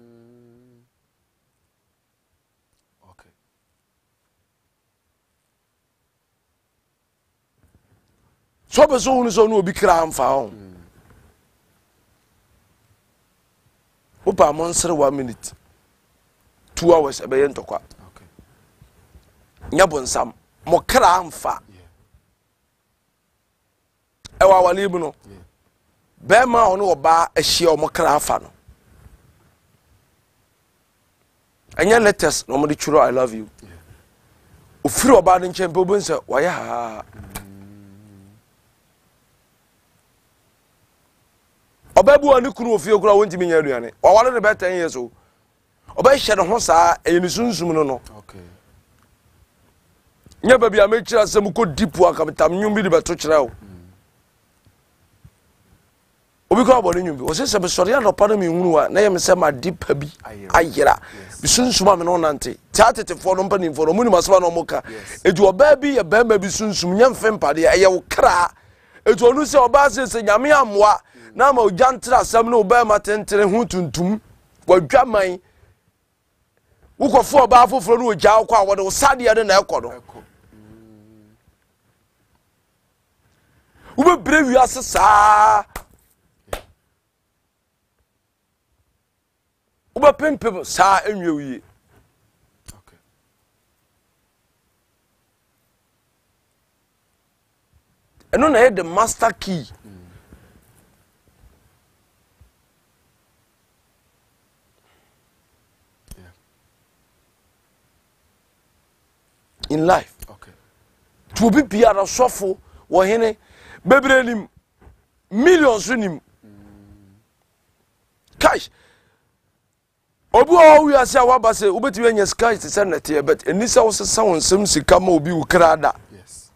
Okay. so be so hunu so no obi kra amfa ho opa monsere 1 minute 2 hours ebe ye ntokwa Okay. nyabonsam mo kra amfa ewa wali mu no be ma ono oba ahia o mo kra afa no anya letters no mo de churo I love you ofiri oba de nchempe obonse waya ha oba bu ani kunu ofie kura wonti menya aduane wawale ne be 10 years o oba hye ne ho saa eyini sunsum no no Okay. nya ba bia me kira asem ko dipu akametam nyum bi de beto kira o obi ko abone nyum bi o se be sori ya pa na me hunu a na ye me se ma dipa bi ayira bi sunsum am no nante tiatetefo no mpa ni fo no muni masaba no moka eju oba bi ye ba ma bi sunsum nya mfem pade ye wo kra eju onu se oba se nyame amwa na ma ojantra asem no oba ma tentere hu tuntum kwadwaman ukofo oba afoforo no ogya akwa wode wo sade ade na ekodo ube brevi asesa ube pempem sa enwe wiye Okay. eno na the master key in life. Okay. To be biara sofo wo hene bebre nim millions nim cash obi o wi ase awaba se obeti anya sky se senate but enisa wo se sawon sem sika ma obi ukrada Yes.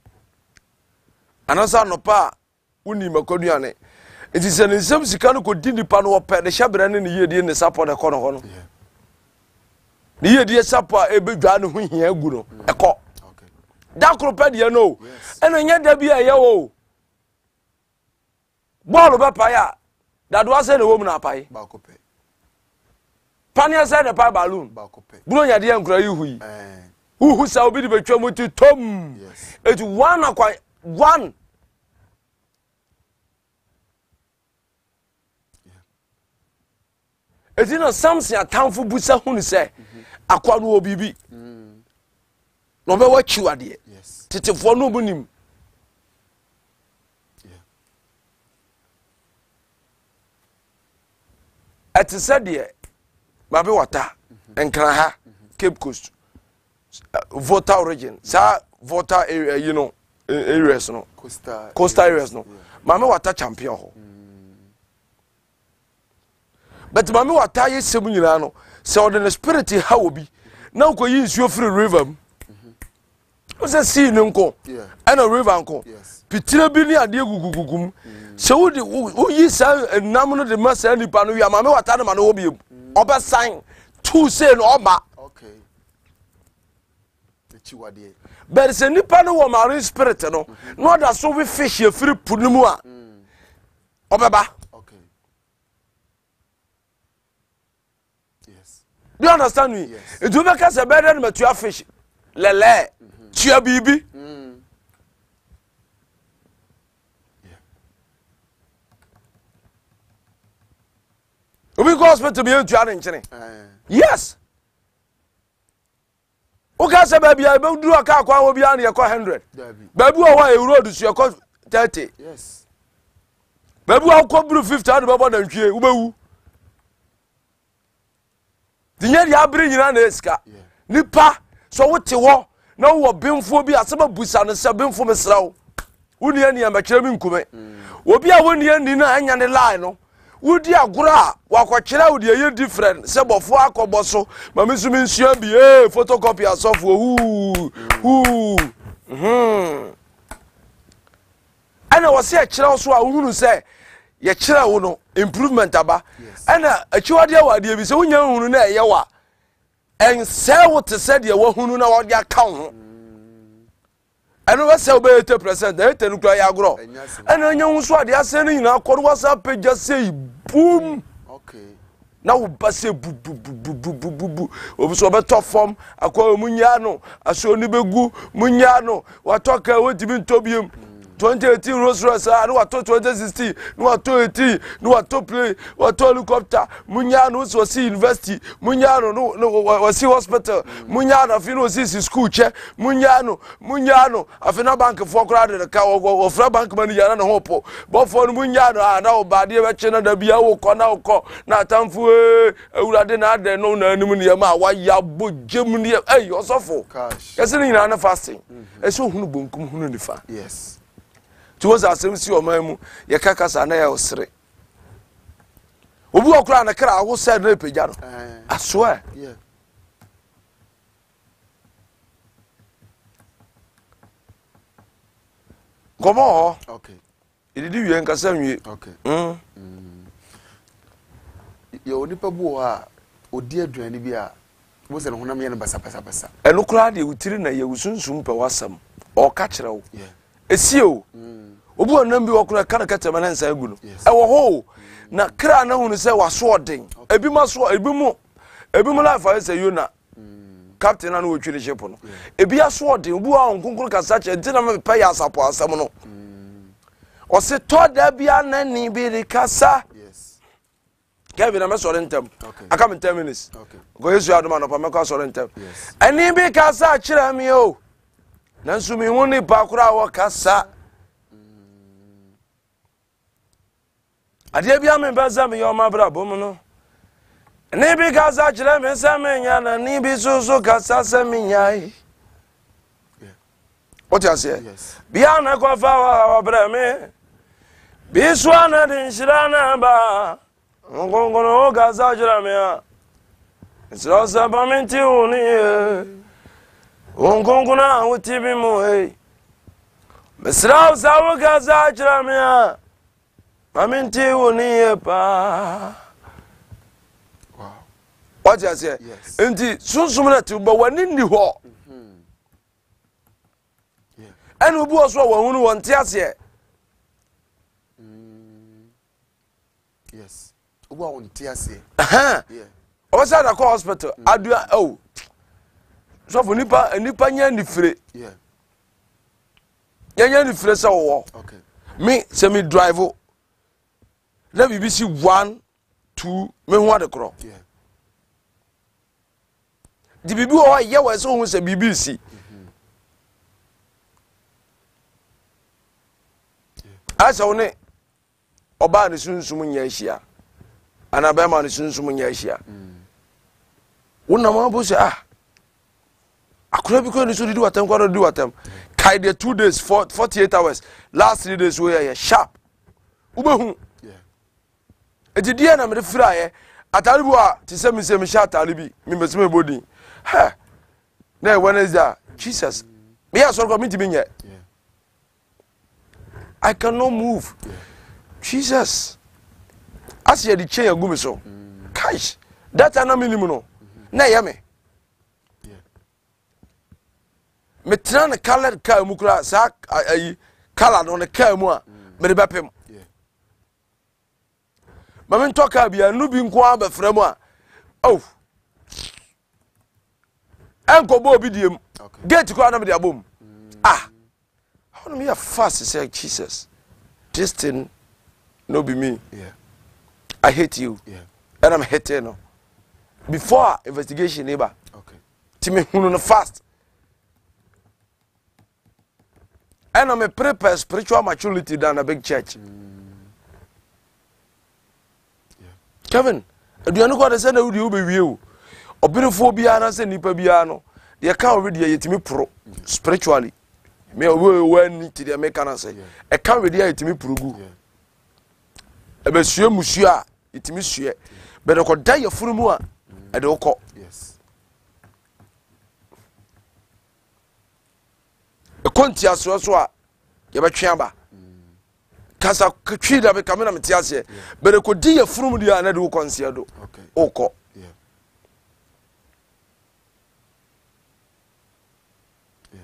anasa no pa uni makoduane enti se nsem sika no ko di nipa no ope de hyabere ne yedie ne support ekọ no ho no Yeah. ne yedie support ebedwa no ho hia agu no ekọ Okay. da kropa de no eno nya da bia ye wo ball be pa ya da do ase ne wo mu na pa Ba kope. pania se ne pa balloon Ba kope. bulo nya de ankura yi hui Eh. hu sa obi de betwa mu ti tom Yes. it one akwa one Etino Samson atamfo busa hunu se akwa no obibi no be wachi ade Yes. tetefo no bunim Yeah. ati said de babe wata enkran ha Cape Coast voter origin sa voter area you know areas no coastal areas no mame wata champion ho but mame wata yesem nyina no se ode the spirit ha obi na ko yi nsuo free river o se see nko ana river nko pitira bi ni ade gugugugum se wo de wo yi sa nam no de ma sa nipa no wi ma me wata no ma no wo bi oba sign two say no oba okay the chiwade but se nipa no wo marine spirit no no da so we fish ye free punu mu a obeba okay yes do you understand me it do make us better than to fish lele tua bibi obi go hospital be tua ne nchene yes o ka se ba bia be duru aka akwa wo bia na ye ko 100 ba bi o wa e road su ye ko 30 yes ba bi o ko buru 50 adu ba na ntwie wo bewu dinya dia abiri nyina na eska nipa so wote wo na wo bemfo bi aseba busa no se bemfo mesrawo woni ani amakire mi nkume obi a woni ani na anya ne line no wodi agora wakokire wodi ye different se bofo akobo so mamisu mi nsua bi photocopy asofo ana wose akire so a wunu se ye kire wo no improvement aba ana achiwade awade bi se wonya hunu na eye wa en se wo te se de wo hunu na wo de aka ho eno we se obe 80% 80 nukra ya agro ena nya hu so ade ase ni nyina akoro WhatsApp page say boom okay na wo ba se bu obi so be top form akwa munya no aso ni begu munya no watoka wotimi ntobiem 2018 Rolls Royce no wato 2016 no wato 18 no wato play wato helicopter munya no so see university munya no wasi hospital munya no afino see school che munya no afina bank for crowd the ka ofra bank manager na hopo bo for munya no na obade be che na da bia wo ko na ko na tamfu ewurade na ade no na anim ne ma wa ya bojem ne osofo yesi ni na fasting eso hunu bonkum hunu nifa yes to was asemsi o mamu ye kakasa na ya osre obi okura na kra wo said na pejja no I swear yeah komo okay ididi wie nkasa nwie okay ye onipa bu a odi aduane bi a wo se no honam ye no basa eno kura de utiri na ye usunsum pe wasam o ka kire wo yeah esio obi onam bi okura kana katama na nsa agu no e wo ho na kra na hunu se waso odin ebi maso ebi mu life ayi se Yona captain na wo twiri ship no ebi aso odin obi a onkunkuru kasa che ntina me pa ya asapo asam no o se to da bia na ni bi kasa yes Kevin am sorry ntem aka me 10 minutes okay go Yesu adoma no pa me ka sorry ntem ani bi kasa kira mi o nansu mi huni pa kura wo kasa ade bia me baza me yo mabra bom no ni bi kasa kira me se me nya na ni bi so kasa se me nyai what you say bia na ko fa wa bra me bi so na din shira na ba ngongono kasa kira me a so sa ba menti uni Ongonguna utibi mu hey Mesra usawo kaza chiramia Maminti woni pa wow what you say enti sunsumna ti ba wani ni ho yeah enu bu oso wa hunu won ti ase yes ubu a won ti ase yeah o sa da ko hospital adua oh so for nipa nya ni fire yeah nya ni fire se wo okay me se me drive na BBC 1 2 me hu ade kro yeah di bibi o ye we so hu se BBC asa woni oba ne sunsum nya hia ana ba ma ne sunsum nya hia wona ma bo se akura bi ko ni so di watam kwaro di watam kai the 2 days 48 hours last 3 days we are sharp ubehu yeah ejidie na me frɛ ayɛ atare bu a te sɛ me sɛ me hyɛ atare bi me meseme body ha na Wednesday Jesus me ya so ko me timi nye Yeah. I cannot move. Yeah. Jesus. As you the chain agumi so. Gosh. That ana minimum no. Na ya me. Yeah. Me tran colored car mu kura sa ayi color no ne car mu a me de bepem. Yeah. Ma me ntoka bia nu bi nko abefra mu a. Oh. Enko bo obi diem. Okay. Gate ko na me de abom. Ah. How me fast say Jesus. This thing no be me. Yeah. I hate you. Yeah. And I'm hating no. Before investigation neighbor. Okay. Timi hunu no fast. And I'm a prepare spiritual maturity than a big church. Yeah. Kevin, do you know what I said? Would you be you? Obinifo biara say nipa biara no. They can already yetimi pro spiritually. Me we need to the American say. E can already yetimi progu. Yeah. Ebe sue musu a yetimi sue. But ko dai yefunu mu a e de ukọ. Yes. E konti aso so a ye betwe aba. Kasa kwitwi da be kamena meti ase. But ko di yefunu mu dia na de ukọ nsia do. Okay. Ukọ. Yeah. Yeah.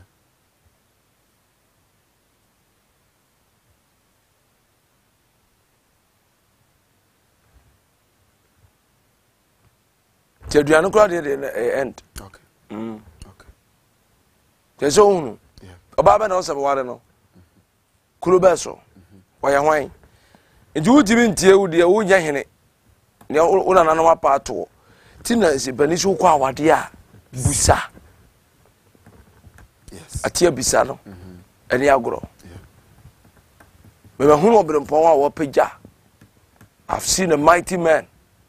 Te aduane kura de end. Okay. Okay. Te so hunu. Yeah. Oba be na osebe ware no. Kuro be so. Oya hwan. Nti wutimi ntie wo de wo nya hene. Ne una na no apa ato. Ti na se bani so kwa awade a busa. Yes. Atia bisa no. Ene agoro. Yeah. Me ba hunu obrempon a wo pagya. I've seen a mighty man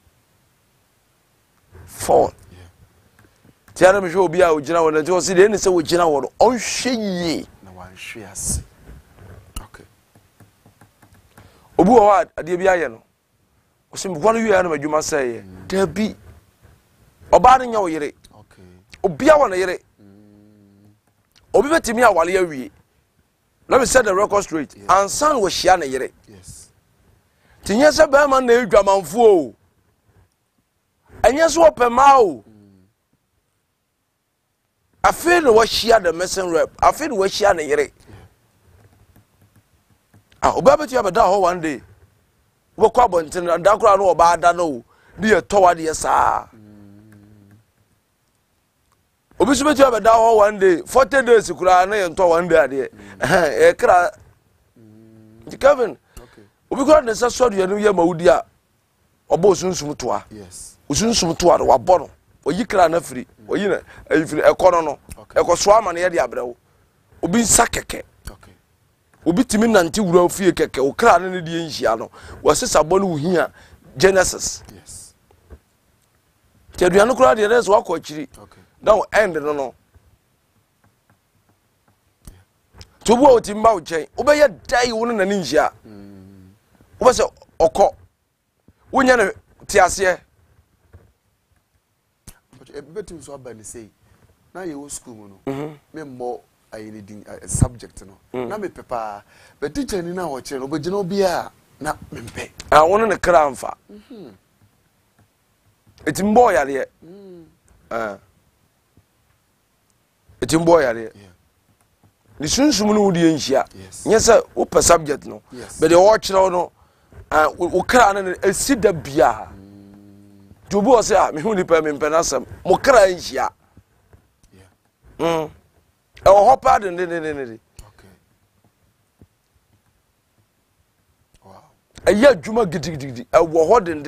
fall. Yeah. Tiara me hwe obi a ogina wo na ti o se de ne se wo gina wo no on hwe yi. Na wan hwe ase. Okay. Obu wo ade bi aye no. O se mbo no wi na madwuma sai da bi. Oba ne nya wo yire. Okay. Obi a wo na yire. Obi betimi a wale awie. Let me set the record straight. Yeah. And son was share na yire. Yes. Tinye se ba man na edwamanfo o. Enye so opema o. I feel no was share the messing rep. I feel we share na yire. Ah, oba beti abeda ho one day. Wo kwa bonten na dakura no oba ada no. Di e towa de saa. Obi so beti abeda ho one day. 40 days kura na ye nto one day ade. E kra Kevin. Okay. Obi kura ne se so de no ye mawudi a. Obo sunsum toa. Yes. Usunsum toa do wabɔ no. Oyi kra na firi. Oyi na firi ekono no. Okay. Ekoso ama na ye de abrewo. Obi nsa keke. Okay. Obi timi nante wura fie keke. O kra na ne de nhia no. Wasesa bɔ no wuhia Genesis. Yes. Te aduane kura de reso akɔ akiri. Okay. Now end no no. Tubu o timba o chen. Obeye dai wo na ni nhia. Wo se okɔ. Wonya ne te ase. But betum so aba ni say. Na ye wo school mu no. Me mo ayi ni din subject no. Na me pepa. But teacher ni na wo kire no obegina obi a na me mpe. Ah wono ne kra mfa. Etimbo ya de. Etimbo ya de. Yeah. Ni sunsum no wudi nhia. Yes. Nyesa wo per subject no. Yes. But the wo kire no wo kra na esida bia. Tubu o se me hu ni pa me mpenasam. Mo kra nhia. Yeah. E wo hopa de ne. Okay. Wow. Aya adwuma gidigidi. E wo ho de.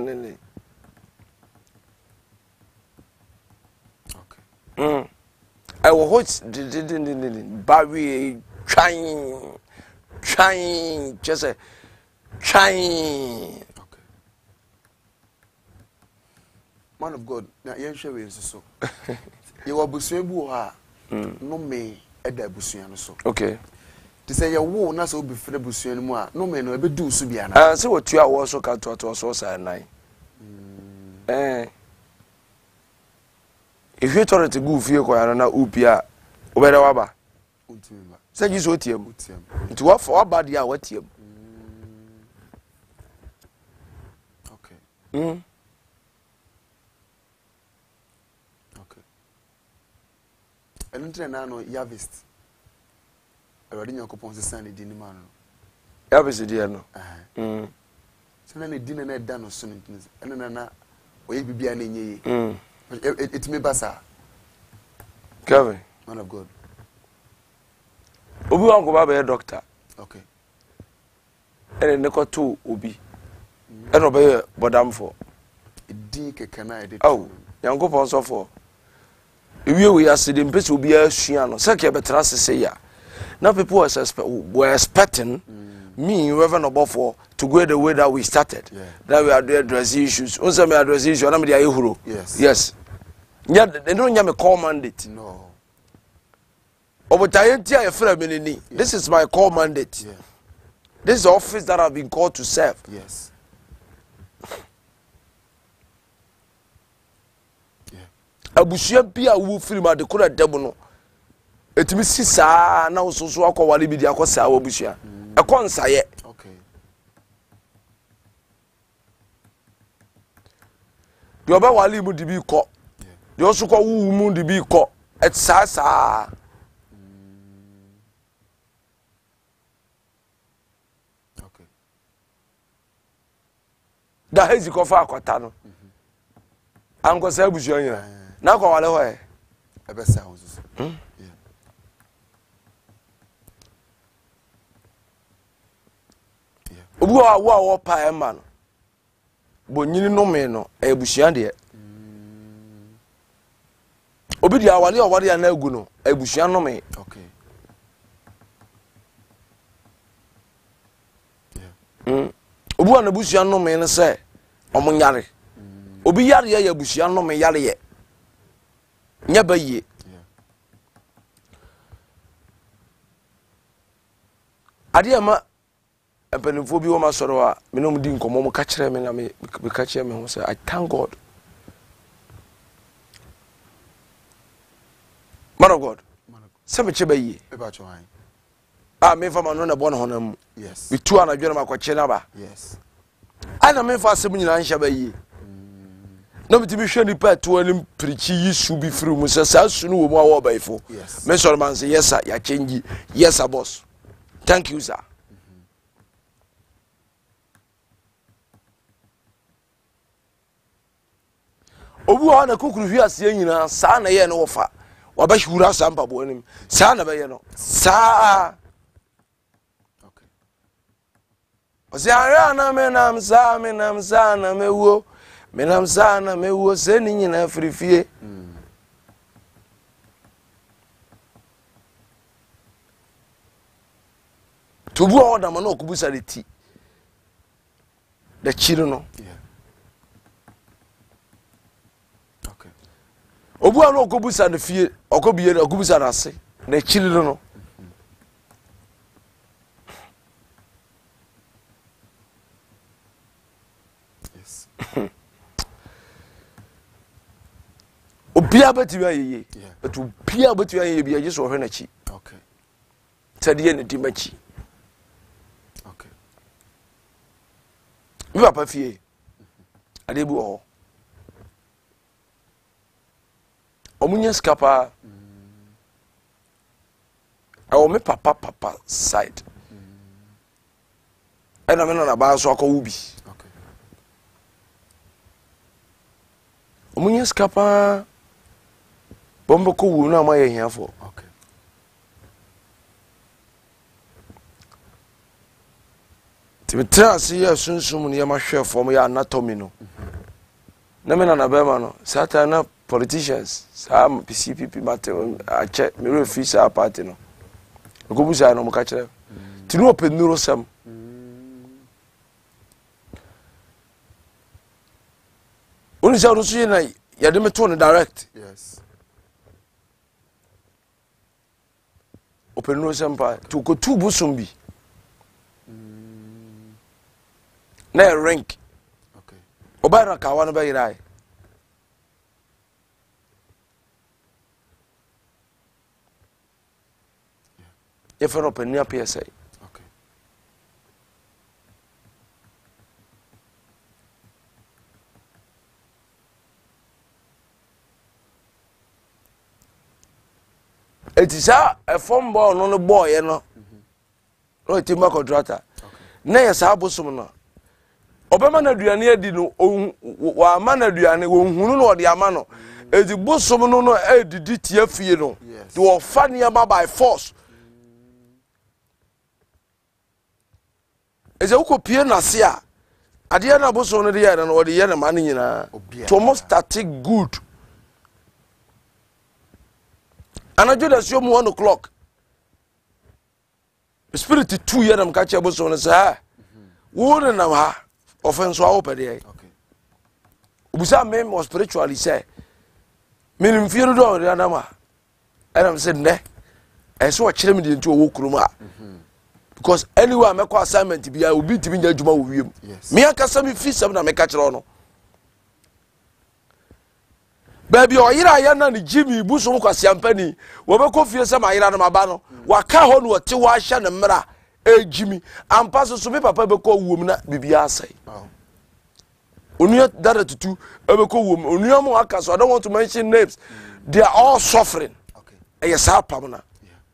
Okay. I will host Barry trying, just a trying. Okay. Man of God, na yen hwe we so. Ye wa busua bu ha. No me e da busua no so. Okay. Ti say ye wo na so obi fere busua no mu a, no me no e be du so bia na. So what you are also can to so say nine. If you told it to go fie kwa na upia obere waba Untimba. Say you so tiem. Utiem. Nti wa for bad ya wa tiem. Okay. Mm. Okay. Enu na no Yavist. Awurade Nyankopɔn sesa ne di ni ma no. Ya be se die no. Mm. Sena ne di na na da no so no ntini. Enu na oye bibia na enye yi. It me basa. Kevin. Man of God. Obi wan ko ba be doctor. Okay. Ene ne ko to obi. Ene obe bodamfo. Din keke na ede. Oh, Nyankopɔn so for. Ewie we asede mpese obi asua no. Se ke betra sese ya. Now people were expecting me, Reverend Obofo, to go the way that we started. Yeah. That we are addressing issues. Once we address issues, I'm the Ayuhuru. Yes. Yes. Yeah, they don't have a call mandate. No. This is my call mandate. Yeah. This is the office that I've been called to serve. Yes. Yeah. Abushia bia wu film adekora debo no. Etimi si saa na ososo akwale bi di akosa abushia. Ekọ nsaye. Okay. The oba wali mu di bi kọ. The oso kọ wu mu di bi kọ. Et saa. Okay. Da hezi ko fa akota no. Anko sa abushia nyina. Na kwa wale ho e. Ebe sa hozo. Yeah. Obi wa pa e ma no. Bonyini no me no e abushia de. Obi di awale na agu no e abushia no me. Okay. Yeah. Obi wa na abushia no me no se omunyare. Obi yare ya abushia no me yare ye. Nya baye. Yeah. Ade ma empanimfo bi wo ma soro a me no mudi nkomo mo ka kire me na me ka kire me ho say I thank God. Man of God. Se me che baye. Eba chwan. Me fa ma no na bo no honam. Yes. We tu anadwo na makoche na ba. Yes. Ana me fa asem nyina nhya baye. No me ti bi hwe ni pa to anim preach yi su bi firi mu se sa su no wo mu awo baifo. Yes. Me soro man say yes sir ya change. Yes sir boss. Thank you sir. Obu wa na kukuru hwi ase nyina sa na ye no wofa wa ba hwura sampa bo anim sa na be ye no sa Okay. Osi ara na me nam sa na mewo me nam sa na mewo se ni nyina frifie tubu o da no okubusa de ti da chiri no Yeah. Okay. obu a no okubusa de fie okobiye okubusa da se da chiri no Yes. obia beti wa yeye Yeah. but obia beti wa yeye bia je so hwe na chi Okay. tade ne di machi Okay. mi papa fie ade bu o omunya skapa awo me papa side ena me na ba so akọ wubi Okay. omunya skapa bombo ko wu na ma ye hiafo Okay. Timitra si ya sunsum ne ma hwe fom ya anatomy no na me na be ma no sata na politicians sa PCPP mate ache me refuse a party no ko busa no mo ka kire ti no open neuro sam oni sa rusu na ya de me to no direct Yes. open neuro sam pa to ko tu busum bi na rank Okay. obara ka wa no ba yirai ye fe no pani PSA. Okay. Etisa a form ball no boy no. No timba contractor. Na ye sa abosom no. Obema na aduane adi no wa ma na aduane wo hunu no de ama no. Edi bosom no no edidi tie fie no. De wo fa ne ma by force. Eze uko pie na se a ade na bosom no de ye no de ye na ma ne nyina. To almost static good. Anajo da sio mu 1 o'clock. Spirit 2 year am catch bosom no say wo na ha offense wa open there. Okay. Ubusa me more spiritually say me fear do na na ma. And I'm saying ne e so kire me de nti wo kuruma. Because anywhere me ko assignment bia obi timi nya adwuma wo wiem. Me akasa me fi sam na me ka kire no. Baby oyira ya na ni Jimmy buso ko asiampani wo be ko fie sam ayira na maba no waka ho no te wa hye ne mra Jimmy ampa so me papa be ko wuom na bibia asai. Onuya dada tutu be ko wuom onuya mo aka so I don't want to mention names. They are all suffering. Okay. Yes apam na.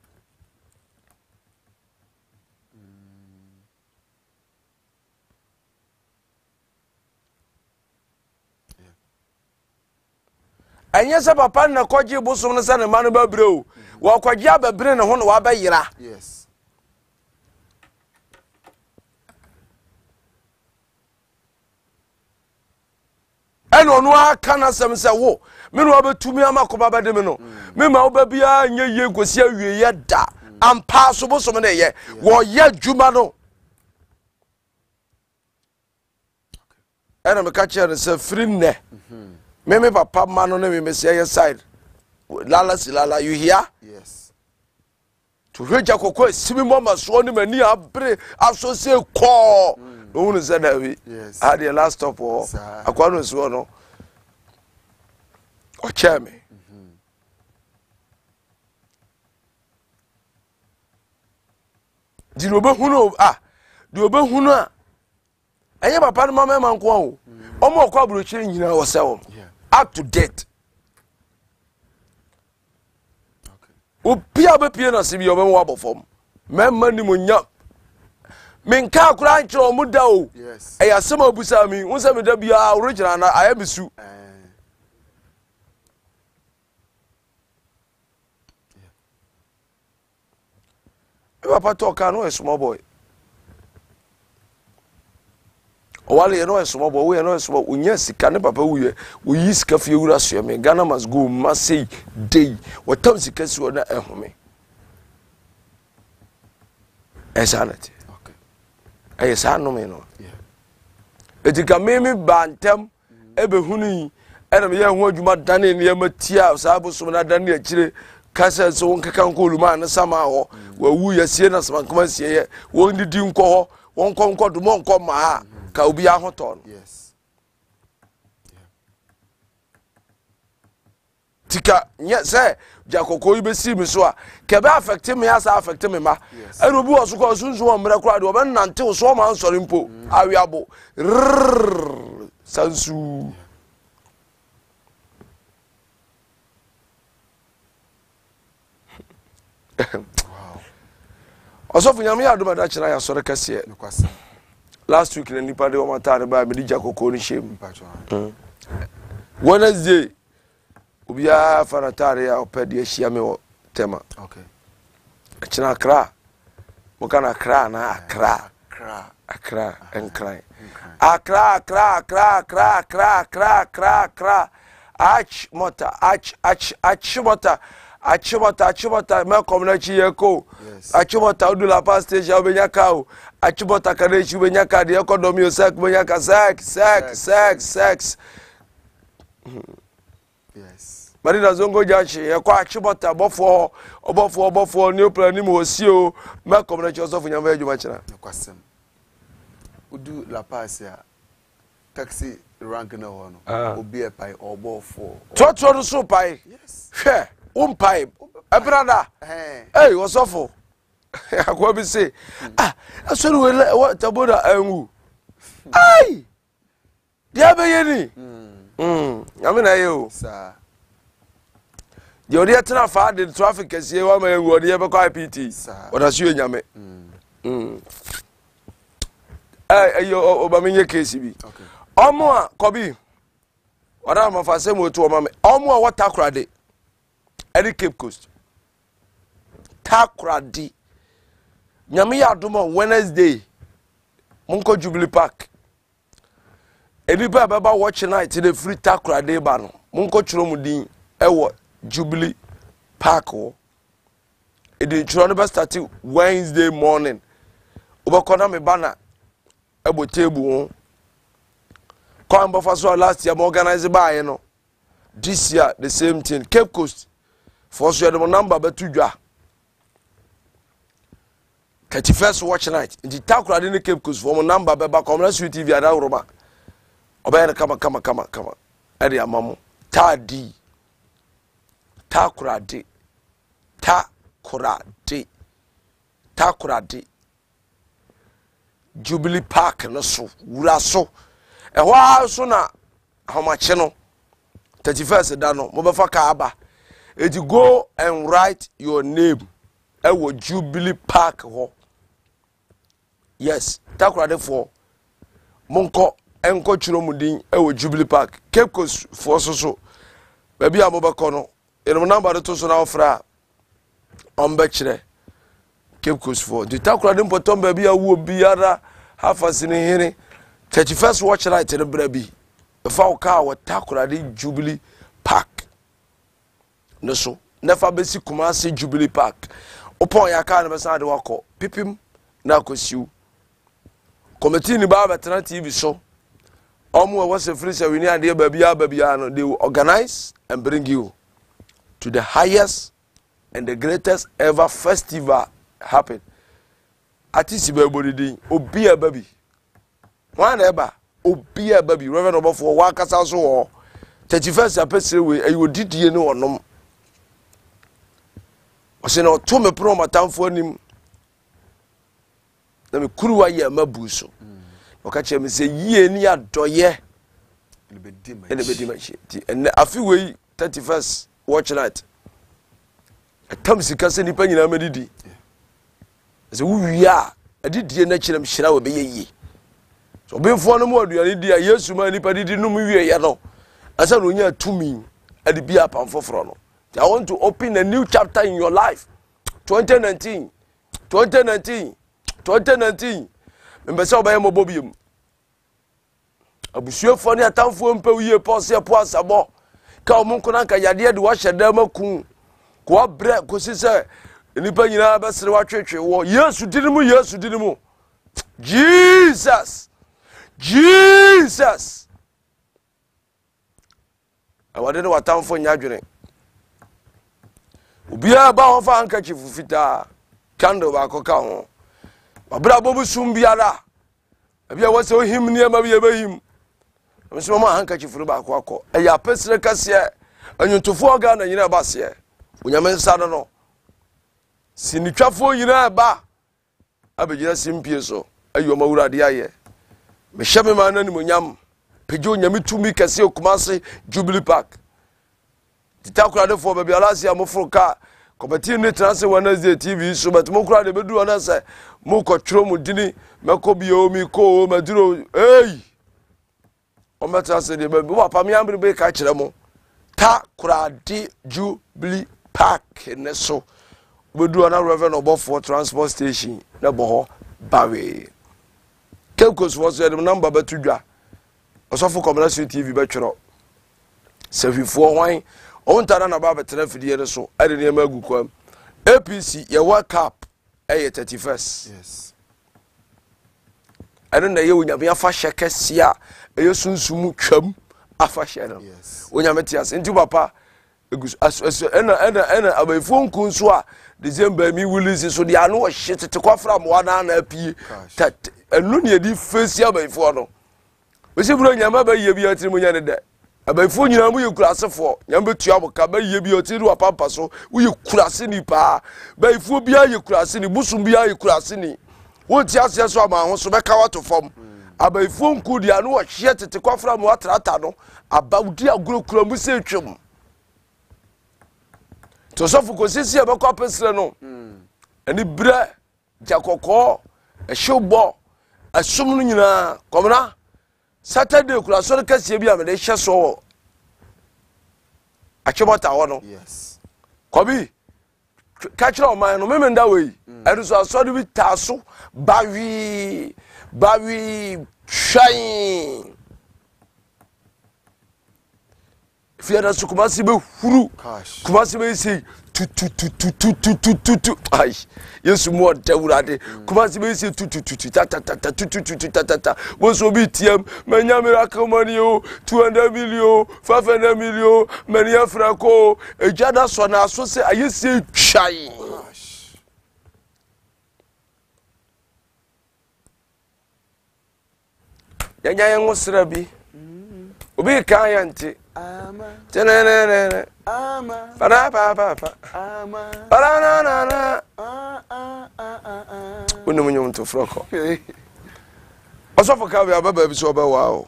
Anya se papa na kwaje bosom no se ne ma no ba bre o wa kwaje ababre ne ho no wa ba yira. Yes. Eno no aka na sem se wo me no abetumi amakoba ba de me no me ma oba bia nya ye gosi awie ye da ampa so bosom ne ye wo ye dwuma no. Ena me ka chere se free ne. Me papa mano ne me say your side. Lala silala you hear? Yes. To reja kokko simi mama so ni mani abre associate call. No one said that we. Yes. I had the last stop or akwa no so no. O cheme. Di no be hunu di obe hunu a. Enye papa no mama man ko o. Omo kwa buru chiri nyina wo se wo. Up to date. Okay. Opia be pie na sibi obem wa bofom. Memma ni monya. Menka akura nchiro omuda o. Yes. E yasema obusa mi, unse me da bia original na ayabisu. Papa talk no a small boy. Wale you know a small boy, we know a small unya sika ne papa we yi sika fie wura so me Ghana must go must say day what time sika so na ehome esanati Okay. Esa no me no etika me bantem ebe hunu ena me ye ho adwuma dane ne matia saabo so na dane akire kasa so nkaka nkoluma na sama ho wa wu ya sie na sama koma sie ye won didi nko ho won konko do mo nko ma ha ka obi ahoto no. Yes. Tika nya say jakoko ibe si mi so a ke be affect me as affect me ma eno obi wo so ko sunsun wo mra kura de obe nante so ma nsori mpo awiabo sansu. Wow. Also for nyame adoma da kira ya sore kase Nokwasa. last week na nipa de o matare ba me di jakoko ni shem Mpacho. Wednesday obia fanatare ya opedi ehia me o tema. Okay. Kira Accra mo kana Accra na Accra Accra. Accra ach mota me community yeko ach mota odula pass station obenya ka ach mota kanechi obenya ka de economy osek obenya ka sex Yes. Marina zongo jachi yeko ach mota obofo new plan ni mo si o me community osofu nyamba adwuma kira Nokwasem. Udu La Paz ya taxi rank na ho no. Obi e pai obofo. Totoro so pai. Yes. Hwe, pai. Brother. Hey. Hey, what's awful? akwa bi say asori we what taboda anwu ai dia be ye ni nyame na ye o sa ye odi etna fa de traffic kese wa ma enwu odi ye be kwa IPT oda su nyame ayo obamenye case bi omo a kobi oda ma fa se mo to omo me omo a water krade edi Cape Coast takradi nyame ya adoma Wednesday monko Jubilee Park edi ba baba watch night the free takradi ba no monko chiro mu din ewo Jubilee Park o edi chiro no be start Wednesday morning obakona me bana ebo table kwa mbofa so last year mo organize ba ye no this year the same thing Cape Coast for so the number betu dwa 31st watch night in the takura de Cape Coast for mo number be ba community Sweet TV ada roba obaye kama ade amamo tadi takura de Jubilee Park no so wura so ehwa so na homache no 31st da no mo be fa ka aba eti go and write your name ewo Jubilee Park ho yes takurade for monko enko chiro mudin ewo Jubilee Park Cape Coast for so baby amobako no eno number to so na ofra ombe kire Cape Coast for the takurade potom baby awu biara hafasini hene 31st watch night in brabi fa o ka wa takurade Jubilee Park no so never besi Kumasi Jubilee Park upon ya ka na besa de wako pipim na kosiu committee ni ba betana TV so omo was a free we need dey babia no they will organize and bring you to the highest and the greatest ever festival happen atisi ba bodidi obi a baby one eba obi a baby reverend obofo wa kasa so wo 31st apesire we ayo didie ne onom ose no to me pro matamfo anim na me kuruwa ye mabu so oka che me se yie ni adoye ene bedi machi ene afi we 31st watch night atam sika se nipa nyina madidi se wuwia adidie na kirem hira we be ye so benfo no mu aduane dia Yesu ma nipa didi no mu wie ye no asa no nya tumi adi bia pamfoforo no I want to open a new chapter in your life. 2019. Mbese obaye mobobiem. Abusuo fo ne atamfo mpa wiye pose po asabo. Ka omunko na nka yade de wa hyeda maku. Ko bre ko sise nipa nyina besere wa twetwe wo. Yesu dinimu. Jesus. Awade ne watamfo nya dwene. Ubia ba ho fa handkerchief fita candle ba ko ka ho babra bobu sum biara abia wase ohim ne ma bia bahim mso ma handkerchief ba ko akọ eya pesere kase anyuntofo ga na nyina ba se onyame nsa no sinitwafo nyina ba abegyina simpie so ayo mawurade aye me hyeme ma na nimonyam pejo nyame tumi kase Kumasi Jubilee Park titakurade for baby alasi amofro ka committee ne transe Wednesday TV so but mo kura de bedu ona se mo kotwro mo dini meko bio mi ko maduro o meta se de baby wa pam yambre be ka kire mo takurade Jubilee Park ne so bedu ona Reverend Obofo transport station na boho bawe Cape Coast was the number betudwa osofo community TV betwro sevifo hwan on tara na ba betena fidie ne so ade ne ma agukwam APC ye World Cup 31st yes ade na ye onyame afa hyekesia ye sunsumu twam afa hye no onyame tias nti papa egus ena abaifo nkunso a December mi release so dia no hye tete kwafra mo na na apie enu ne di face abaifo no we se bro nyama ba ye bi atiri mo nya ne de abaifo nyina mu yekurasefo nyam betua boka ba ye bi oti ru pampa so wo yekurase ni pa baifo bia yekurase ni busum bia yekurase ni wo ti ase so ama ho so be ka wato fom abaifo nku dia no wo hye tete kwafra mu atrata no abawdi agurokura mu se twem to sofo ko sisi e be kwa pesre no ani bre jakoko e hwebo asum no nyina komna Saturday kula so ka sie bia me de hye so achebota ho no Yes. Kobi kachira o man no memenda we eru so so de bi taso bawi shine fiada su kumasi be huru kumasi be sei tu ai yesu mo dawurade kumasi be sei tu ta wo so bi tiem manya miracle money o 200 million 500 million mania franco ejada so na so se ayesi twai yanya yengo srabi obi kan yante ama tenenene ama para ama para na unu munyo mto froko osofo ka bia baba bi so obewa o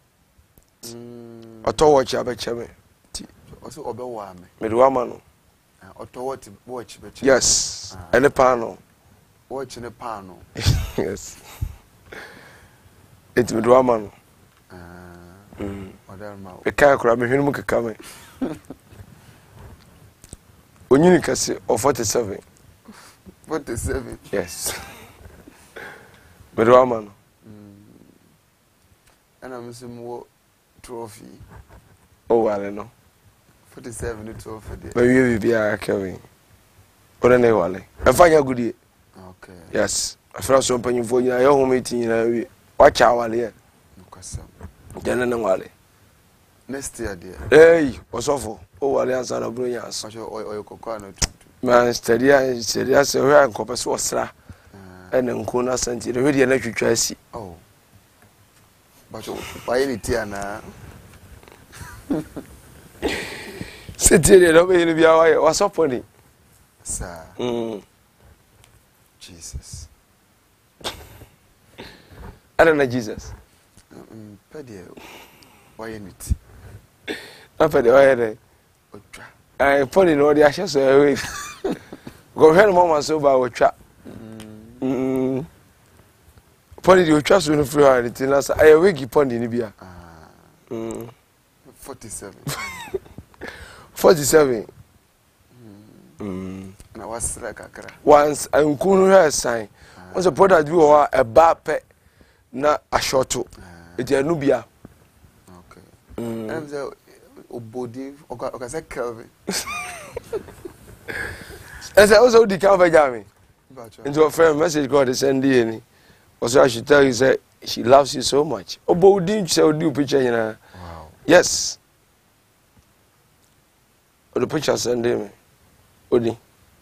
oto watch abecheme ti oso obewa me meduwa ma no oto watch beche yes ene pano watch ne pano yes it meduwa ma no Eka kura me hwenu mu keka me. Onyini kase of 47. 47. Yes. Medo amano. Ana msimu trophy. Oh wale no. 47 trophy de. Ba wie bia akawe. Ora ne wale. Afanya gudie. Okay. Yes. Afra so mpanyimfo nyina ye ho meti nyina wi. Wacha wale ye. Nkwasa. Dana na wale. Next year there. Hey, osofo. O wale ansa na bro nyas. Oyo kokwa na tutu. Man steady se ho ankopa so osra. Ene nko na santi de hwede na twetwa asi. Oh. Bacho baye ni tia na. Seti de no be ni bia wa wasoponi. Sir. Jesus. Ana Jesus. Pede waye ni ti. Na pede waye de. Otwa. Ai poni no de ahye so ewe. Go hwe no mama so ba otwa. Poni de otwa so no free ha ti na sa ai wegi poni ni bia. 47. 47. Na wasra kakra. Once ankunu hwe sign. Once product bi wo a ba pe na ashoto. Eti anu bia. Okay. I'm say obodi oka say Kelvin. Esa also di Calvin Jami. Bacho. Into a friend message God send you. Also I should tell you say she loves you so much. Obodi say odi picture nyina. Wow. Yes. The picture send me. Odi.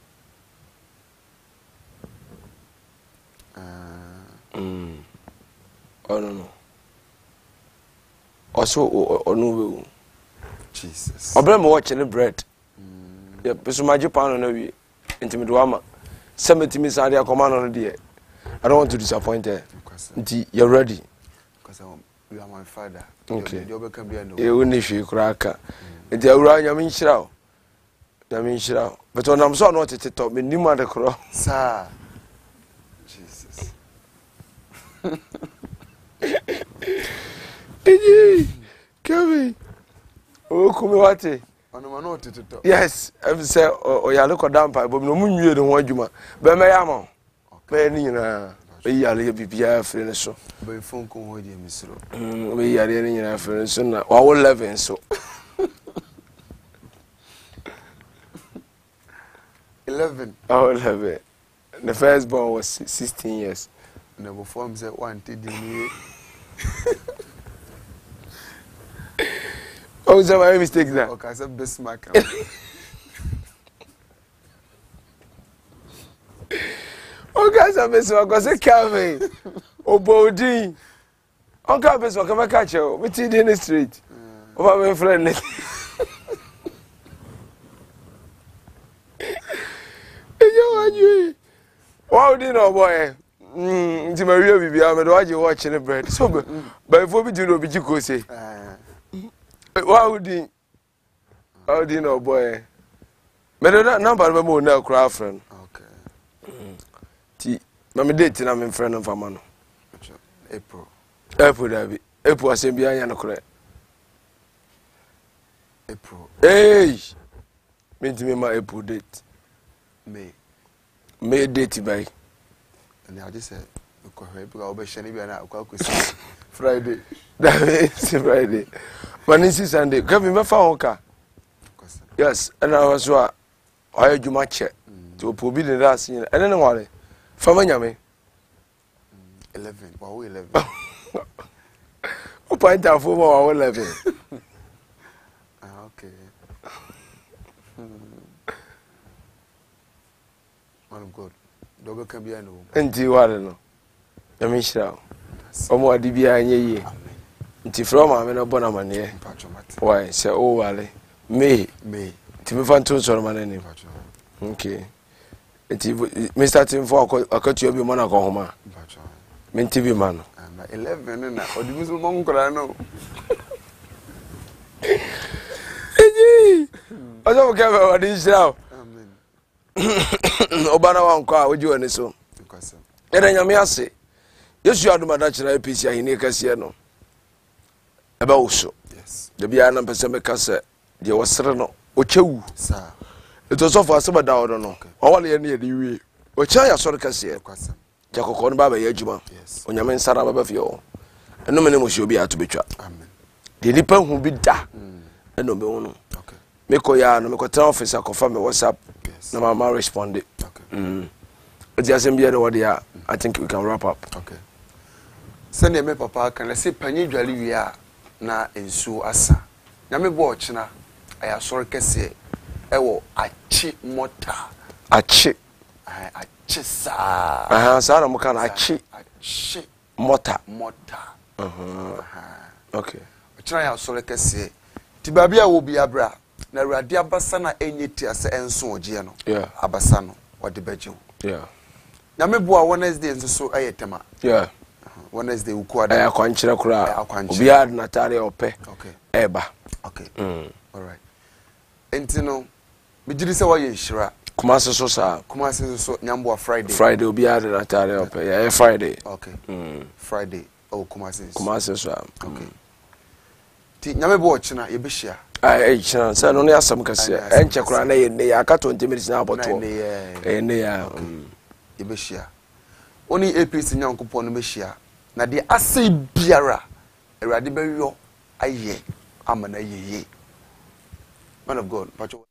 Oh no. Also no. Jesus. Obra me watching the bread. Yeah, peso maji pan na wi. Enti do ama. 70 minutes ade akoma no de. I don't want to disappoint her. Nti you're ready. Because you are my father. Okay. You can be no. E woni hwe kuraka. Nti awura nyame nhyira o. Nyame nhyira o. But on am so no tete to me nim ade kro. Sir. Jesus. Eji. Kevin. O kumi wate. Ono no tete to. Yes, I say o ya le kodampa bo no munwie de ho adwuma. Be me ya ma. Be ni nyina. Be ya le bibia afre ne so. Be phone ko ho di misro. Be ya le ni nyina afre ne so na wa wo 11 so. 11. Oh, 11. The first born was 16 years. Never form say one did me. Oh, is that my mistake there? Okay, I said Bismarck. Oh, guys, I'm missing. I say Calvin. Oh, Bodine. Oh, Calvin, so come catch you. We see in the street. Oba me friend ne. Eyo anyi. Wow di no boy. Nti Maria bibia me do age watch ne bread. So by for bi di no bi jiko say. Wow di. Wow di no boy. Me do number be mo na kra friend. Okay. Ti na me date na me friend of amano. April. April David. April asembia anya no kra. April. Hey. Me ma April date. May date by. And I just said, I'll be shining and I'll Friday. That is Friday. Manisi Sunday. Come me found car. Yes, and I was what I do my check to forbid the last year. And then what? Famanya 11. Wow, 11. Who point out for more 11? Okay. Man of God. Dogo can be a no. And you are no. I mean, shall. Omo adibia anye ye. Nti from amena bona mane. Why? Say oh wale. Me. Ti me fan to so man ni. Okay. Nti Mr. Tim for akatu obi mo na ko homa. Me nti bi man. 11 na odibi so mo nkora no. Eji. Ojo ke be odi shira. Obana wanko a oji woni so. Ere nyame ase. Yesu adumada kira APC ahine kase no. Eba wuso. Yes. De bia na pese me kase de wosere no ochewu. Sir. Eto so for aseba da odo no. Owale ye na ye de wie. Ocha ya sore kase. Jakoko no baba ye adwuma. Yes. Onyame nsara baba fie o. Eno me ne mo hye obi atobetwa. Amen. De nipa hu bi da. Eno be wono. Okay. Me ko ya no me ko tell officer ko fa me WhatsApp. Yes. Na mama respond. Okay. Odi asem bia no wode ya. I think we can wrap up. Okay. Send me papa can say panyi dwale wi a na ensu asa. Nyame bo ochina aya sori kese ewo achi mota. Achi. Achi sa. Sa na mo kana achi mota. Okay. Ochina ya sori kese. Ti babia wo bi abra na Awurade abasa na enyeti ase enso ogie no. Yeah. Abasa no wode bejew. Yeah. Nyame bo a Wednesday enso so ayetema. Yeah. Wednesday ukuada. Aya kwanchira kura. Obi ad natare ope. Okay. Eba. Okay. All right. Entino bijiri se wa ye hira. Kumase so sa. Kumase so nyambo Friday. Friday obi ad natare ope. Yeah, Friday. Okay. Friday. Oh, Kumase. Kumase so. Okay. Ti nyame bo ochina ye behia. Ai china say no ne asam kase. Enche kura na ye ne ya aka 20 minutes na aboto. Ne ya. Ye behia. Oni APC nyankopon no behia. Na de asai biara Awurade beyo aye amana yeye. Man of God, pacho.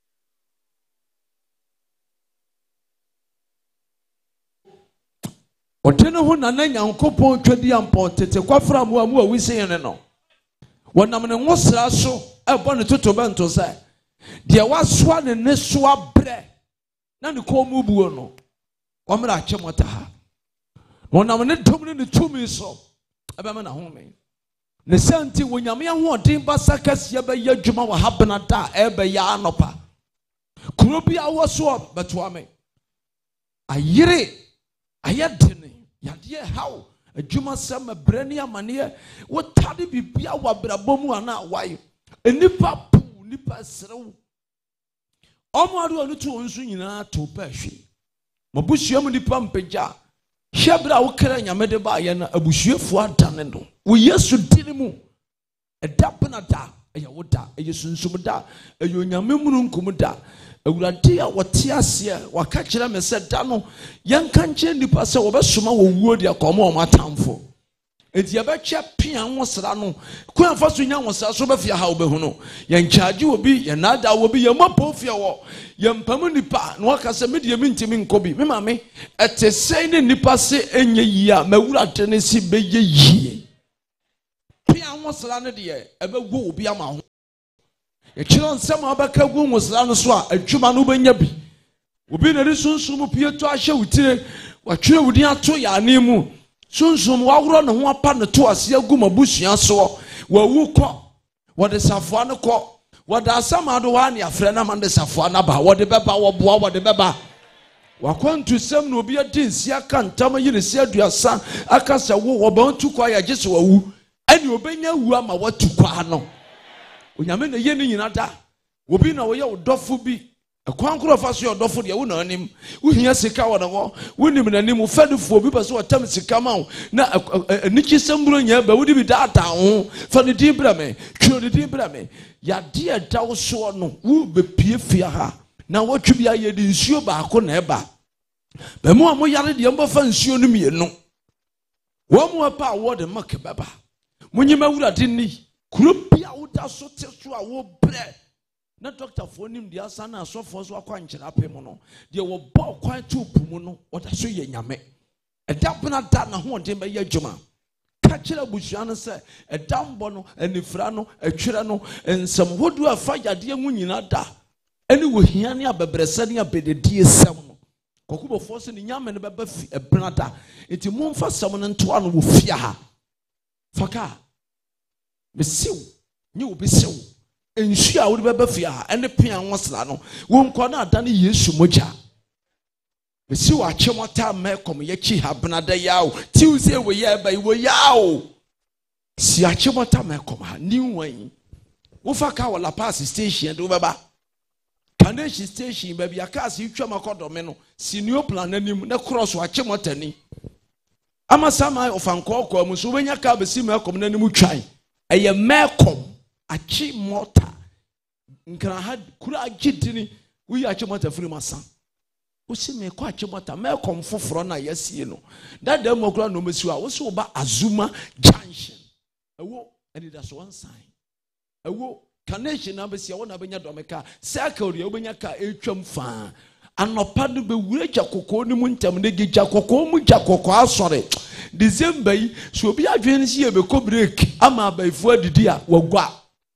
Otene ho na nyankopon twadi ampo tete kwafra mu amu awisi ne no. Wonam ne ngosra so ebo ne totobento sai. De wasoa ne nesoa bre na ne komu buo no. Wamra achemota ha. Wonam ne dom ne tumi so ebema na home. Ne santi wonyame ahoden basa kase be yadwuma wa habena da ebe ya anopa. Kuro bi awoso beto ame. Ayire ayedene yade hawo adwuma sem brani amane wo tade bibia wa brabomu ana wayo enipa pu nipa serew omadu onu tu onsu nyina to pahwe mabusuam nipa mpagya Shebra ukere nyamede ba ye na abusuefu adane no wo Yesu dini mu edapna da eya woda Yesu nsum da eyo nyame munu nkum da Awurade a wote ase waka kire me se da no yanka nche nipa se wo besoma wo wuo de akomo o matamfo enti ye betwe pia nwosra no kwanfa so nya nwosra so bafia ha obehu no ye nchaage obi ye nada obi ye mapofia wo ye mpam nipa no waka se me de me ntimi nkobi me mame etesei ne nipa se enye yi a mawurade ne si beye yi pia nwosra no de ebegu obi ama ho ye kiro nsem abaka gu nwosra no so a adwuma no benya bi obi na risunsun pie to ahye wutire watwe wudi ato ya anemu sunsun wawro ne ho apa ne to ase agu mabusua so wawu kɔ wɔde safoa no kɔ wɔde asama do hɔ ne afrɛ na man de safoa no ba wɔde bɛba wɔboa wɔde bɛba wakwantu sɛm na obi adi nsi aka ntam yi ne si aduasa aka sɛ wo wɔbɛntu kwa yɛ gye sɛ wawu ɛne obɛnya wu ama watu kwa no onyame na yɛ ne nyina da obi na wɔyɛ ɔdɔfo bi ɛkwan koro fa so yɛ ɔdɔfo deɛ wo na anim wohia sika wɔ ne hɔ wonim n'anim fɛdefoɔ bi pɛ sɛ wɔtam sika ma wo na nikyi sɛm buro nyɛ ba wode bi daadaa ho fa ne din brɛ me twerɛ ne din brɛ me yɛade ɛda wo soɔ no wo bɛpie fie ha na wɔtwe bi ayɛ de nsuo baako na ɛba bɛmu a moyare deɛ mbɛfa nsuo no mmienu wɔn mu apa a wɔde mak bɛba monyima awurade ni kuro bi a woda so te so a wɔbrɛ na doctorfoɔ nim deɛ asa na asɔfoɔ so akɔ ankyerɛ apɛ mu no deɛ wɔbɔ kwan to bu mu no wɔda so yɛ nyame ɛda bena da na hoɔden bɛyɛ adwuma ka kyerɛ abusua no sɛ ɛda mbɔ no anifira no atwerɛ no nsɛm hodoɔ afa yadeɛ ho nyina da ɛne wɔhia ne abɛbrɛsɛ ne abɛdedie sɛm no kɔkobɔfoɔ so ne nyame no bɛba fi ɛbena da nti momfa sɛm no ntoa no wɔ fie ha faka mesiw nye wo besiw nsu a wode bɛba fie ha ɛne pia nwosra no wonkɔ na ada ne yesu mogya mesiw akyɛmɔta mɛkɔm yɛkyi ha bena da yawo tiwsɛ wɔyɛ ba wo yawo si akyɛmɔta mɛkɔm ha ni wan wofa ka wɔ La Paz station de wobɛba Kaneshi station baby akasi twam akodome no sinio plan anim na cross akyemotani ama sama ofankoko mu so benya ka besi mekom na anim twan eye mekom akyemota nkra ha kura agidini wi akyemota firi masa wo si me ko akyemota mekom foforo na yasie no dada mo kura no mesi a wo so ba Azuma Junction ewo eni da so one sign ewo Kaneshi na besi wona benya domeka circle ya obenya ka etwam fa anopa no be wure jakoko ni mu ntam ne jakoko mu jakoko asore December yi so obi adwen si e be ko break ama abaifu adidi a wagwa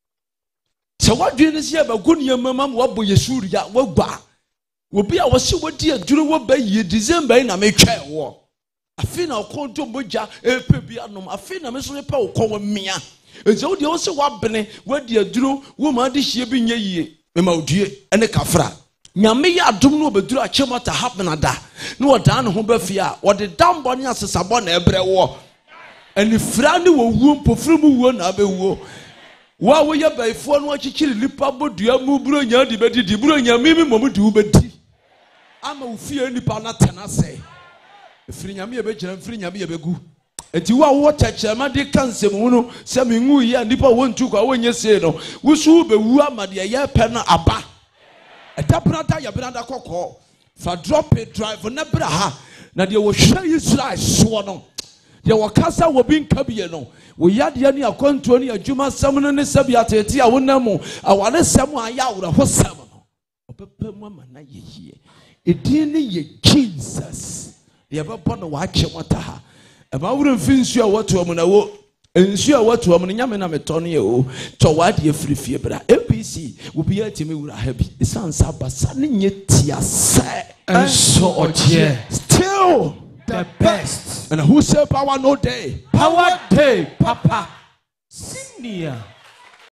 se wadwen si e be go ne mamam wabo yesuru ya wagwa obi a wose wodi aduru wo ba yi December yi na metwa wo afi na okonto moja epe bi anom afi na me so pe okwo mmia ezo de wo se wabene wadi aduro wo ma de hie bi nya yie me ma odue ene kafra nyame ya adom no obeduru akyemota hapena da na wodan ne ho ba fie a wode dambo ne asesabo na ebre wo eni fra ne wo wuo mpofru mu wuo na abewuo wo ye baifo no akikiri lipa bodua mu buro nya de bedidi buro nya mimi momu de wo bedi ama wo fie nipa na tena se efiri nyame ye begira efiri nyame ye begu eti wo chachema de kansem no se mengu ye nipa wontu kwa wonye se no wusu bewu amade ye pe na aba eta brada ya brada kokko fa drop it drive na bra ha na de wo hwe Israel so no de wo kasa wo bi nka biye no wo yade ne akonto ne adwuma sam no ne sabia tete a wonamu awale sam aya awra ho sam no opepam amana yeye edin ne ye Jesus ye bebo no wa kyemota ha eba wure mfinsu a watu am na wo ensu a watu am no nyame na metone ye o to wade afirifie bra APC wo bia timi wura ha bi esansa basa ne nyetia se enso odie still the best and who say power no day power day papa senior